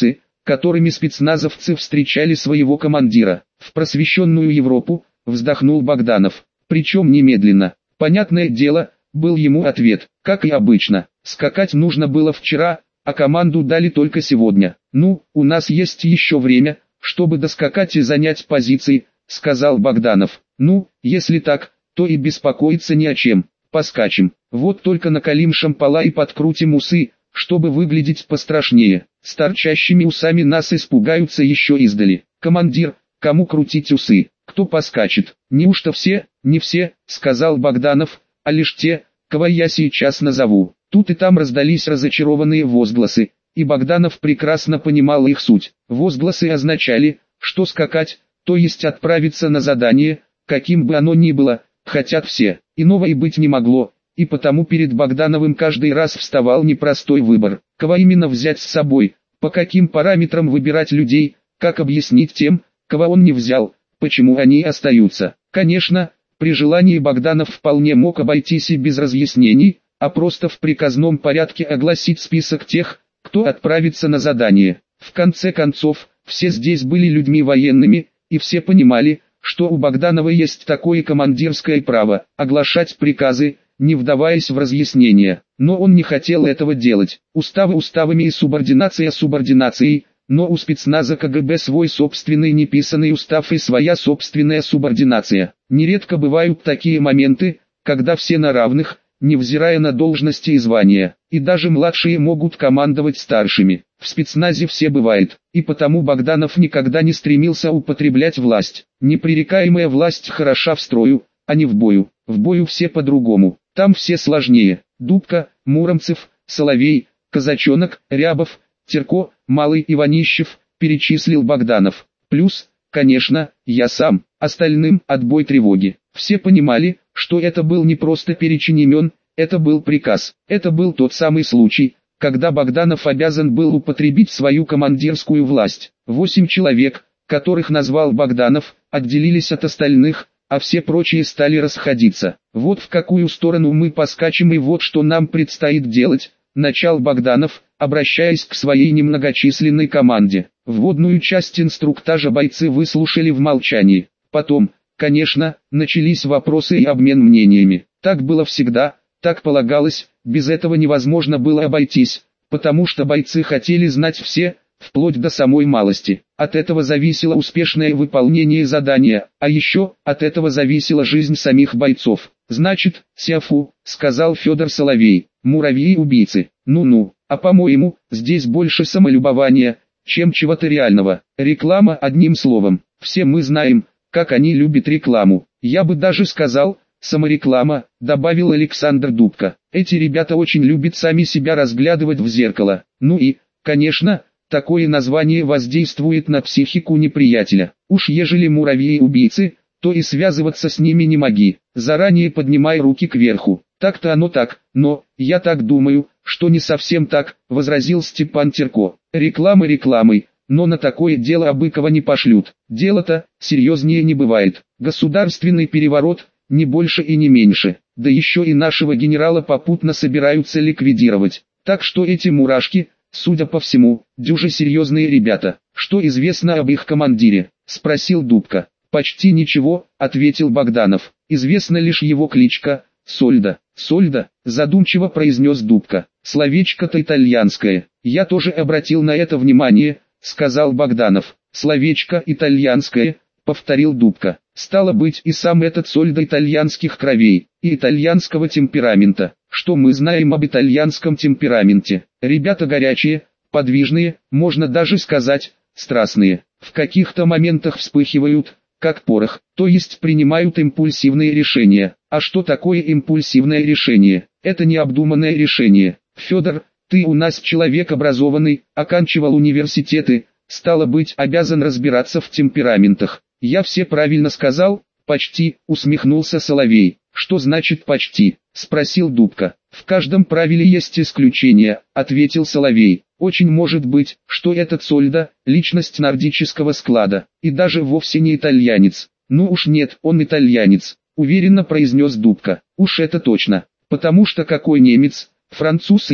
которыми спецназовцы встречали своего командира. В просвещенную Европу, вздохнул Богданов, причем немедленно. Понятное дело, был ему ответ, как и обычно, скакать нужно было вчера, а команду дали только сегодня. Ну, у нас есть еще время, чтобы доскакать и занять позиции, сказал Богданов. Ну, если так, то и беспокоиться ни о чем, поскачем. Вот только накалим шампала и подкрутим усы, чтобы выглядеть пострашнее. С торчащими усами нас испугаются еще издали. Командир, кому крутить усы, кто поскачет? Неужто все? Не все, сказал Богданов, а лишь те, кого я сейчас назову. Тут и там раздались разочарованные возгласы, и Богданов прекрасно понимал их суть. Возгласы означали, что скакать, то есть отправиться на задание, каким бы оно ни было, хотят все. Иного и быть не могло, и потому перед Богдановым каждый раз вставал непростой выбор. Кого именно взять с собой, по каким параметрам выбирать людей, как объяснить тем, кого он не взял, почему они остаются. Конечно, при желании Богданов вполне мог обойтись и без разъяснений, а просто в приказном порядке огласить список тех, кто отправится на задание. В конце концов, все здесь были людьми военными, и все понимали, что у Богданова есть такое командирское право – оглашать приказы, не вдаваясь в разъяснения. Но он не хотел этого делать. Уставы уставами и субординация субординацией, но у спецназа КГБ свой собственный неписанный устав и своя собственная субординация. Нередко бывают такие моменты, когда все на равных, невзирая на должности и звания, и даже младшие могут командовать старшими. В спецназе все бывает, и потому Богданов никогда не стремился употреблять власть. Непререкаемая власть хороша в строю, а не в бою. В бою все по-другому, там все сложнее. Дубка, Муромцев, Соловей, Казачонок, Рябов, Терко, Малый Иванищев, перечислил Богданов. Плюс, конечно, я сам, остальным отбой тревоги. Все понимали, что это был не просто перечень имен, это был приказ. Это был тот самый случай, когда Богданов обязан был употребить свою командирскую власть. Восемь человек, которых назвал Богданов, отделились от остальных, а все прочие стали расходиться. Вот в какую сторону мы поскачем и вот что нам предстоит делать, начал Богданов, обращаясь к своей немногочисленной команде. Вводную часть инструктажа бойцы выслушали в молчании. Потом, конечно, начались вопросы и обмен мнениями. Так было всегда, так полагалось, без этого невозможно было обойтись, потому что бойцы хотели знать все, вплоть до самой малости. От этого зависело успешное выполнение задания, а еще, от этого зависела жизнь самих бойцов. «Значит, Сяфу», — сказал Федор Соловей, — «муравьи-убийцы». «Ну-ну, а по-моему, здесь больше самолюбования, чем чего-то реального. Реклама одним словом. Все мы знаем, как они любят рекламу. Я бы даже сказал, самореклама», — добавил Александр Дубка. «Эти ребята очень любят сами себя разглядывать в зеркало. Ну и, конечно, такое название воздействует на психику неприятеля. Уж ежели муравьи-убийцы, то и связываться с ними не моги. Заранее поднимай руки кверху. Так-то оно так, но, я так думаю, что не совсем так», — возразил Степан Терко. «Реклама рекламой, но на такое дело Абыкова не пошлют. Дело-то, серьезнее не бывает. Государственный переворот, не больше и не меньше. Да еще и нашего генерала попутно собираются ликвидировать. Так что эти мурашки, судя по всему, дюже серьезные ребята». «Что известно об их командире?» — спросил Дубка. «Почти ничего», — ответил Богданов. «Известна лишь его кличка — Сольдо». «Сольдо», — задумчиво произнес Дубка. «Словечко-то итальянское. Я тоже обратил на это внимание», — сказал Богданов. «Словечко итальянское», — повторил Дубка. «Стало быть, и сам этот Сольдо итальянских кровей, и итальянского темперамента. Что мы знаем об итальянском темпераменте? Ребята горячие, подвижные, можно даже сказать, страстные. В каких-то моментах вспыхивают, как порох, то есть принимают импульсивные решения. А что такое импульсивное решение? Это необдуманное решение. Федор, ты у нас человек образованный, оканчивал университеты, стало быть, обязан разбираться в темпераментах». «Я все правильно сказал?» «Почти», — усмехнулся Соловей. «Что значит почти?» — спросил Дубка. «В каждом правиле есть исключение», — ответил Соловей. «Очень может быть, что этот Сольдо — личность нордического склада, и даже вовсе не итальянец». «Ну уж нет, он итальянец», — уверенно произнес Дубка. «Уж это точно, потому что какой немец, француз или,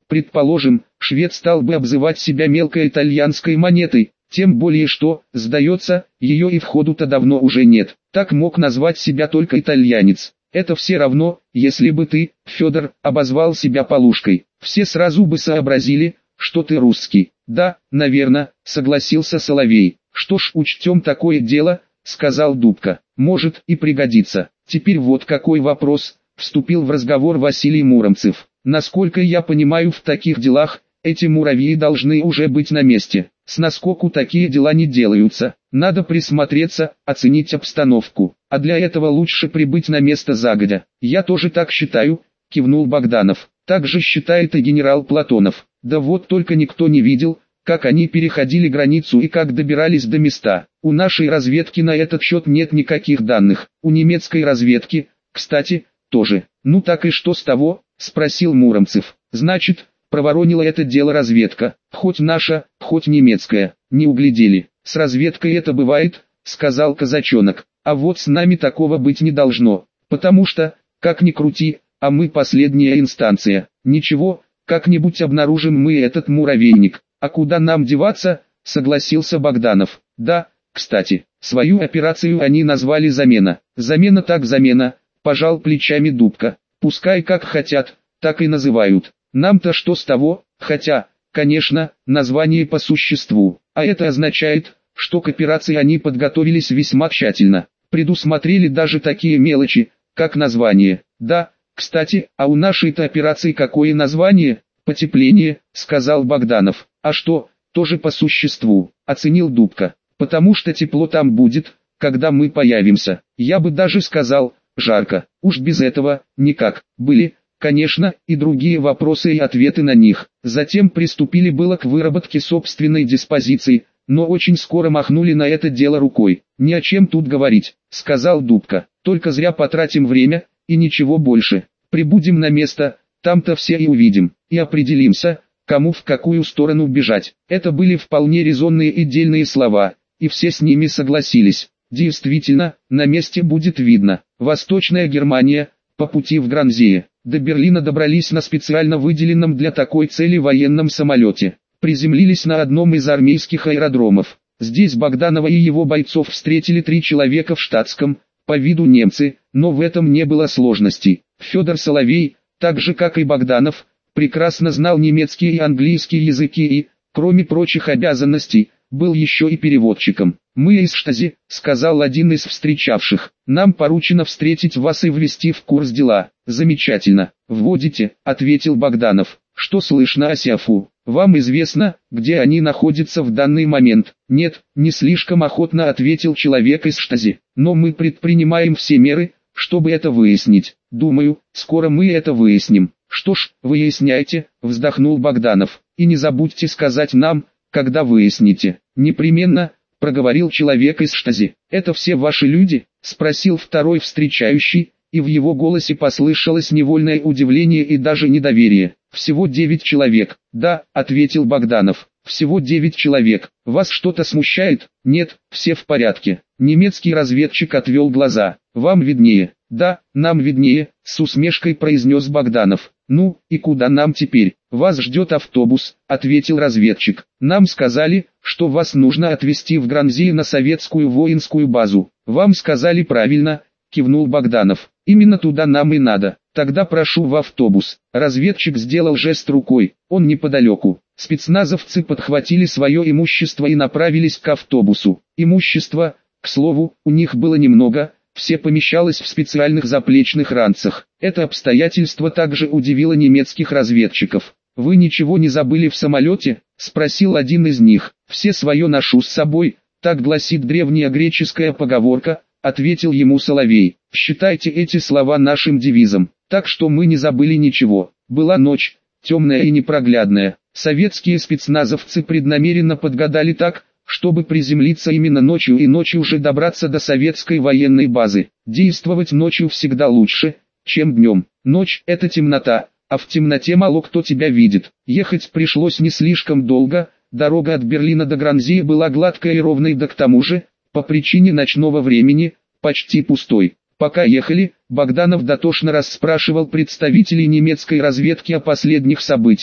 Предположим, швед стал бы обзывать себя мелкой итальянской монетой, тем более что, сдается, ее и в ходу-то давно уже нет. Так мог назвать себя только итальянец. Это все равно, если бы ты, Федор, обозвал себя полушкой. Все сразу бы сообразили, что ты русский. Да, наверное, согласился Соловей. Что ж, учтем такое дело, сказал Дубка. Может и пригодится. Теперь вот какой вопрос, вступил в разговор Василий Муромцев. Насколько я понимаю, в таких делах, эти муравьи должны уже быть на месте. С наскоку такие дела не делаются. Надо присмотреться, оценить обстановку. А для этого лучше прибыть на место загодя. Я тоже так считаю, кивнул Богданов. Так же считает и генерал Платонов. Да вот только никто не видел, как они переходили границу и как добирались до места. У нашей разведки на этот счет нет никаких данных. У немецкой разведки, кстати, тоже. Ну так и что с того, спросил Муромцев. Значит, проворонила это дело разведка. Хоть наша, хоть немецкая. Не углядели. С разведкой это бывает, сказал казачонок. А вот с нами такого быть не должно. Потому что, как ни крути, а мы последняя инстанция. Ничего, как-нибудь обнаружим мы этот муравейник. А куда нам деваться, согласился Богданов. Да, кстати, свою операцию они назвали «Замена». Замена так замена, пожал плечами Дубка. Пускай как хотят, так и называют. Нам-то что с того, хотя, конечно, название по существу. А это означает, что к операции они подготовились весьма тщательно. Предусмотрели даже такие мелочи, как название. Да, кстати, а у нашей-то операции какое название? Потепление, сказал Богданов. А что, тоже по существу, оценил Дубка. Потому что тепло там будет, когда мы появимся. Я бы даже сказал, жарко. Уж без этого, никак. Были, конечно, и другие вопросы и ответы на них. Затем приступили было к выработке собственной диспозиции, но очень скоро махнули на это дело рукой. «Ни о чем тут говорить», — сказал Дубка. «Только зря потратим время, и ничего больше. Прибудем на место, там-то все и увидим, и определимся, кому в какую сторону бежать». Это были вполне резонные и дельные слова, и все с ними согласились. Действительно, на месте будет видно. Восточная Германия, по пути в Гранзее. До Берлина добрались на специально выделенном для такой цели военном самолете. Приземлились на одном из армейских аэродромов. Здесь Богданова и его бойцов встретили три человека в штатском, по виду немцы, но в этом не было сложностей. Федор Соловей, так же как и Богданов, прекрасно знал немецкий и английский языки и, кроме прочих обязанностей, был еще и переводчиком. «Мы из Штази», — сказал один из встречавших. «Нам поручено встретить вас и ввести в курс дела». «Замечательно. Вводите», — ответил Богданов. «Что слышно о Сиафу? Вам известно, где они находятся в данный момент?» «Нет», — не слишком охотно ответил человек из Штази. «Но мы предпринимаем все меры, чтобы это выяснить. Думаю, скоро мы это выясним». «Что ж, выясняйте», — вздохнул Богданов. «И не забудьте сказать нам, когда выясните». «Непременно», — проговорил человек из Штази. «Это все ваши люди?» — спросил второй встречающий, и в его голосе послышалось невольное удивление и даже недоверие. «Всего девять человек». «Да», — ответил Богданов. «Всего девять человек. Вас что-то смущает?» «Нет, все в порядке». Немецкий разведчик отвел глаза. «Вам виднее». «Да, нам виднее», — с усмешкой произнес Богданов. «Ну, и куда нам теперь?» «Вас ждет автобус», — ответил разведчик. «Нам сказали, что вас нужно отвезти в Гранзию на советскую воинскую базу». «Вам сказали правильно», — кивнул Богданов. «Именно туда нам и надо. Тогда прошу в автобус». Разведчик сделал жест рукой. Он неподалеку. Спецназовцы подхватили свое имущество и направились к автобусу. Имущество, к слову, у них было немного, все помещалось в специальных заплечных ранцах. Это обстоятельство также удивило немецких разведчиков. «Вы ничего не забыли в самолете?» — спросил один из них. «Все свое ношу с собой, так гласит древняя греческая поговорка», — ответил ему Соловей. «Считайте эти слова нашим девизом. Так что мы не забыли ничего. Была ночь, темная и непроглядная. Советские спецназовцы преднамеренно подгадали так, чтобы приземлиться именно ночью и ночью уже добраться до советской военной базы. Действовать ночью всегда лучше, чем днем. Ночь – это темнота, а в темноте мало кто тебя видит. Ехать пришлось не слишком долго, дорога от Берлина до Гранзии была гладкой и ровной, да к тому же, по причине ночного времени, почти пустой. Пока ехали, Богданов дотошно расспрашивал представителей немецкой разведки о последних событиях,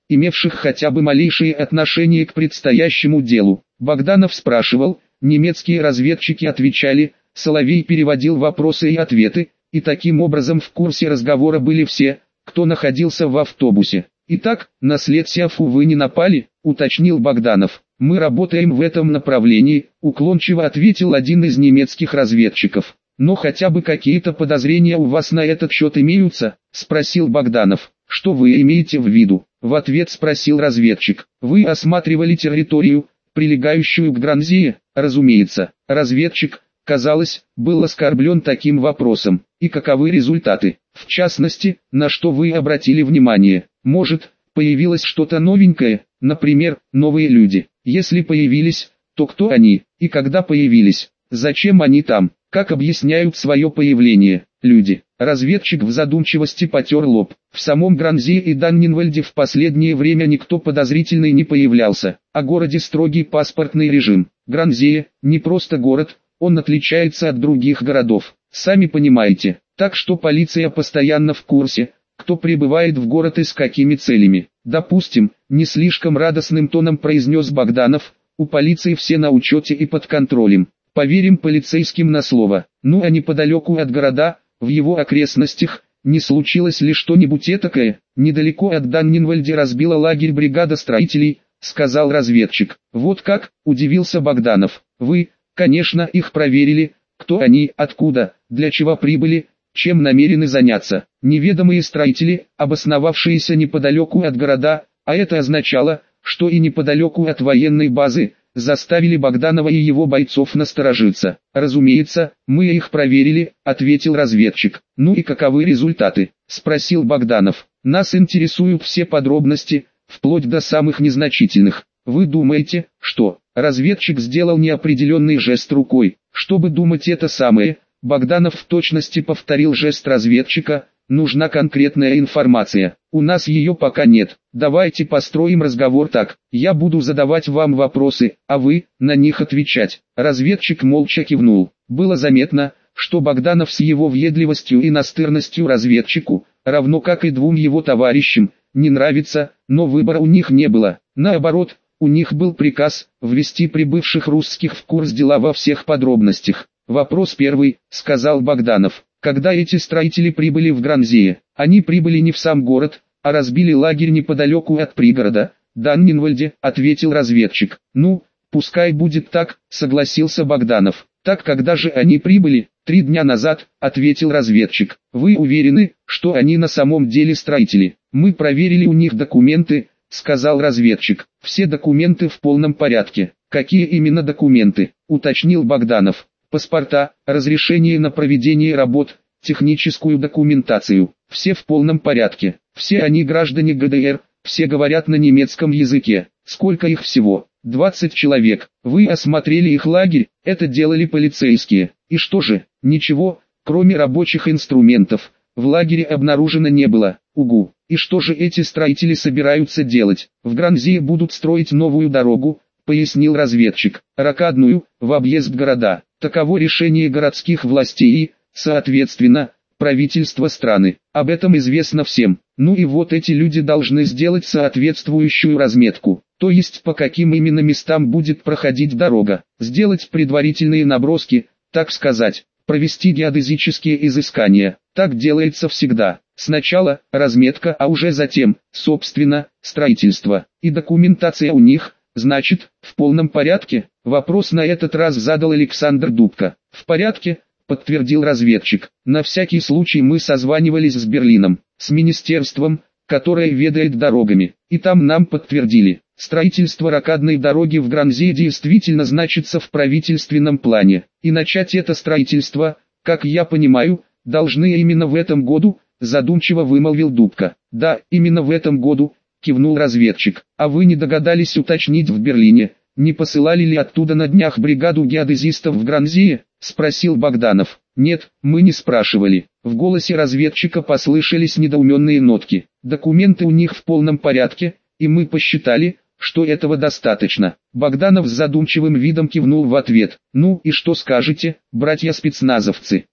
имевших хотя бы малейшее отношение к предстоящему делу. Богданов спрашивал, немецкие разведчики отвечали, Соловей переводил вопросы и ответы, и таким образом в курсе разговора были все, кто находился в автобусе. «Итак, на след Сиафу вы не напали?» – уточнил Богданов. «Мы работаем в этом направлении», – уклончиво ответил один из немецких разведчиков. «Но хотя бы какие-то подозрения у вас на этот счет имеются?» – спросил Богданов. «Что вы имеете в виду?» – в ответ спросил разведчик. «Вы осматривали территорию, прилегающую к Гранзии?» «Разумеется». Разведчик, казалось, был оскорблен таким вопросом. «И каковы результаты? В частности, на что вы обратили внимание? Может, появилось что-то новенькое, например, новые люди? Если появились, то кто они, и когда появились? Зачем они там? Как объясняют свое появление люди?» Разведчик в задумчивости потер лоб. В самом Гранзии и Даннинвальде в последнее время никто подозрительный не появлялся. О городе строгий паспортный режим. Гранзия не просто город, он отличается от других городов. Сами понимаете. Так что полиция постоянно в курсе, кто прибывает в город и с какими целями. Допустим, не слишком радостным тоном произнес Богданов, у полиции все на учете и под контролем. Поверим полицейским на слово. Ну а неподалеку от города, в его окрестностях, не случилось ли что-нибудь этакое? Недалеко от Даннинвальде разбила лагерь бригада строителей, сказал разведчик. Вот как, удивился Богданов. Вы, конечно, их проверили, кто они, откуда, для чего прибыли, чем намерены заняться. Неведомые строители, обосновавшиеся неподалеку от города, а это означало, что и неподалеку от военной базы, заставили Богданова и его бойцов насторожиться. «Разумеется, мы их проверили», — ответил разведчик. «Ну и каковы результаты?» — спросил Богданов. «Нас интересуют все подробности, вплоть до самых незначительных. Вы думаете, что?» Разведчик сделал неопределенный жест рукой. «Чтобы думать это самое», Богданов в точности повторил жест разведчика. «Нужна конкретная информация. У нас ее пока нет. Давайте построим разговор так. Я буду задавать вам вопросы, а вы на них отвечать». Разведчик молча кивнул. Было заметно, что Богданов с его въедливостью и настырностью разведчику, равно как и двум его товарищам, не нравится, но выбора у них не было. Наоборот, у них был приказ ввести прибывших русских в курс дела во всех подробностях. «Вопрос первый», — сказал Богданов. «Когда эти строители прибыли в Гранзию, они прибыли не в сам город, а разбили лагерь неподалеку от пригорода, Даннинвальде», — ответил разведчик. «Ну, пускай будет так», — согласился Богданов. «Так когда же они прибыли?» «Три дня назад», — ответил разведчик. «Вы уверены, что они на самом деле строители?» «Мы проверили у них документы», — сказал разведчик. «Все документы в полном порядке». «Какие именно документы?» — уточнил Богданов. «Паспорта, разрешение на проведение работ, техническую документацию. Все в полном порядке. Все они граждане ГДР, все говорят на немецком языке. Сколько их всего?» двадцать человек. «Вы осмотрели их лагерь?» «Это делали полицейские». «И что же?» «Ничего, кроме рабочих инструментов, в лагере обнаружено не было». «Угу. И что же эти строители собираются делать?» «В Гранзии будут строить новую дорогу», — пояснил разведчик. «Рокадную, в объезд города. Таково решение городских властей и, соответственно, правительства страны. Об этом известно всем. Ну и вот эти люди должны сделать соответствующую разметку, то есть по каким именно местам будет проходить дорога, сделать предварительные наброски, так сказать, провести геодезические изыскания. Так делается всегда. Сначала разметка, а уже затем, собственно, строительство. И документация у них, значит, в полном порядке?» Вопрос на этот раз задал Александр Дубко. «В порядке», — подтвердил разведчик. «На всякий случай мы созванивались с Берлином, с министерством, которое ведает дорогами, и там нам подтвердили, строительство рокадной дороги в Гранзии действительно значится в правительственном плане, и начать это строительство, как я понимаю, должны именно в этом году», — задумчиво вымолвил Дубко. «Да, именно в этом году», — кивнул разведчик. «А вы не догадались уточнить в Берлине, не посылали ли оттуда на днях бригаду геодезистов в Гранзии?» — спросил Богданов. «Нет, мы не спрашивали». В голосе разведчика послышались недоуменные нотки. «Документы у них в полном порядке, и мы посчитали, что этого достаточно». Богданов с задумчивым видом кивнул в ответ. «Ну и что скажете, братья-спецназовцы?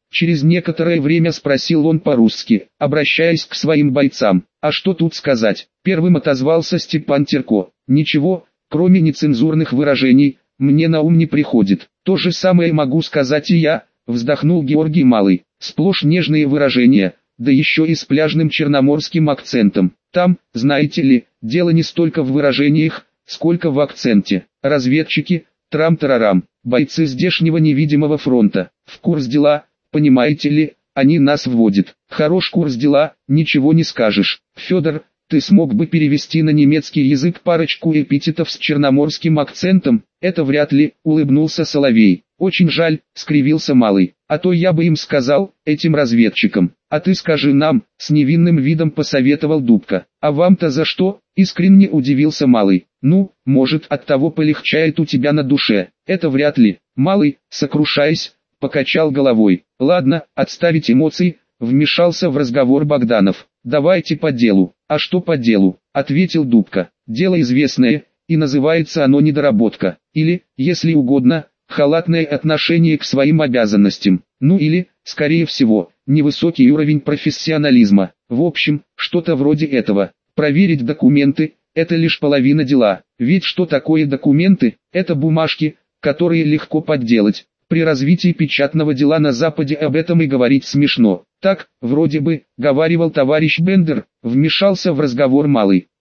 Через некоторое время спросил он по-русски, обращаясь к своим бойцам. А что тут сказать? Первым отозвался Степан Терко. Ничего, кроме нецензурных выражений, мне на ум не приходит. То же самое могу сказать и я, вздохнул Георгий Малый. Сплошь нежные выражения, да еще и с пляжным черноморским акцентом. Там, знаете ли, дело не столько в выражениях, сколько в акценте. Разведчики, трам-тарарам, бойцы здешнего невидимого фронта. В курс дела, понимаете ли, они нас вводят. Хорош курс дела, ничего не скажешь. Федор, ты смог бы перевести на немецкий язык парочку эпитетов с черноморским акцентом? Это вряд ли, улыбнулся Соловей. Очень жаль, скривился Малый. А то я бы им сказал, этим разведчикам. А ты скажи нам, с невинным видом посоветовал Дубка. А вам-то за что? Искренне удивился Малый. Ну, может, от того полегчает у тебя на душе. Это вряд ли. Малый, сокрушаясь, покачал головой. Ладно, отставить эмоции, вмешался в разговор Богданов. Давайте по делу. А что по делу? Ответил Дубка. Дело известное, и называется оно недоработка. Или, если угодно, халатное отношение к своим обязанностям. Ну или, скорее всего, невысокий уровень профессионализма. В общем, что-то вроде этого. Проверить документы – это лишь половина дела. Ведь что такое документы? Это бумажки, которые легко подделать. При развитии печатного дела на Западе об этом и говорить смешно. Так, вроде бы, говаривал товарищ Бендер, вмешался в разговор Малый.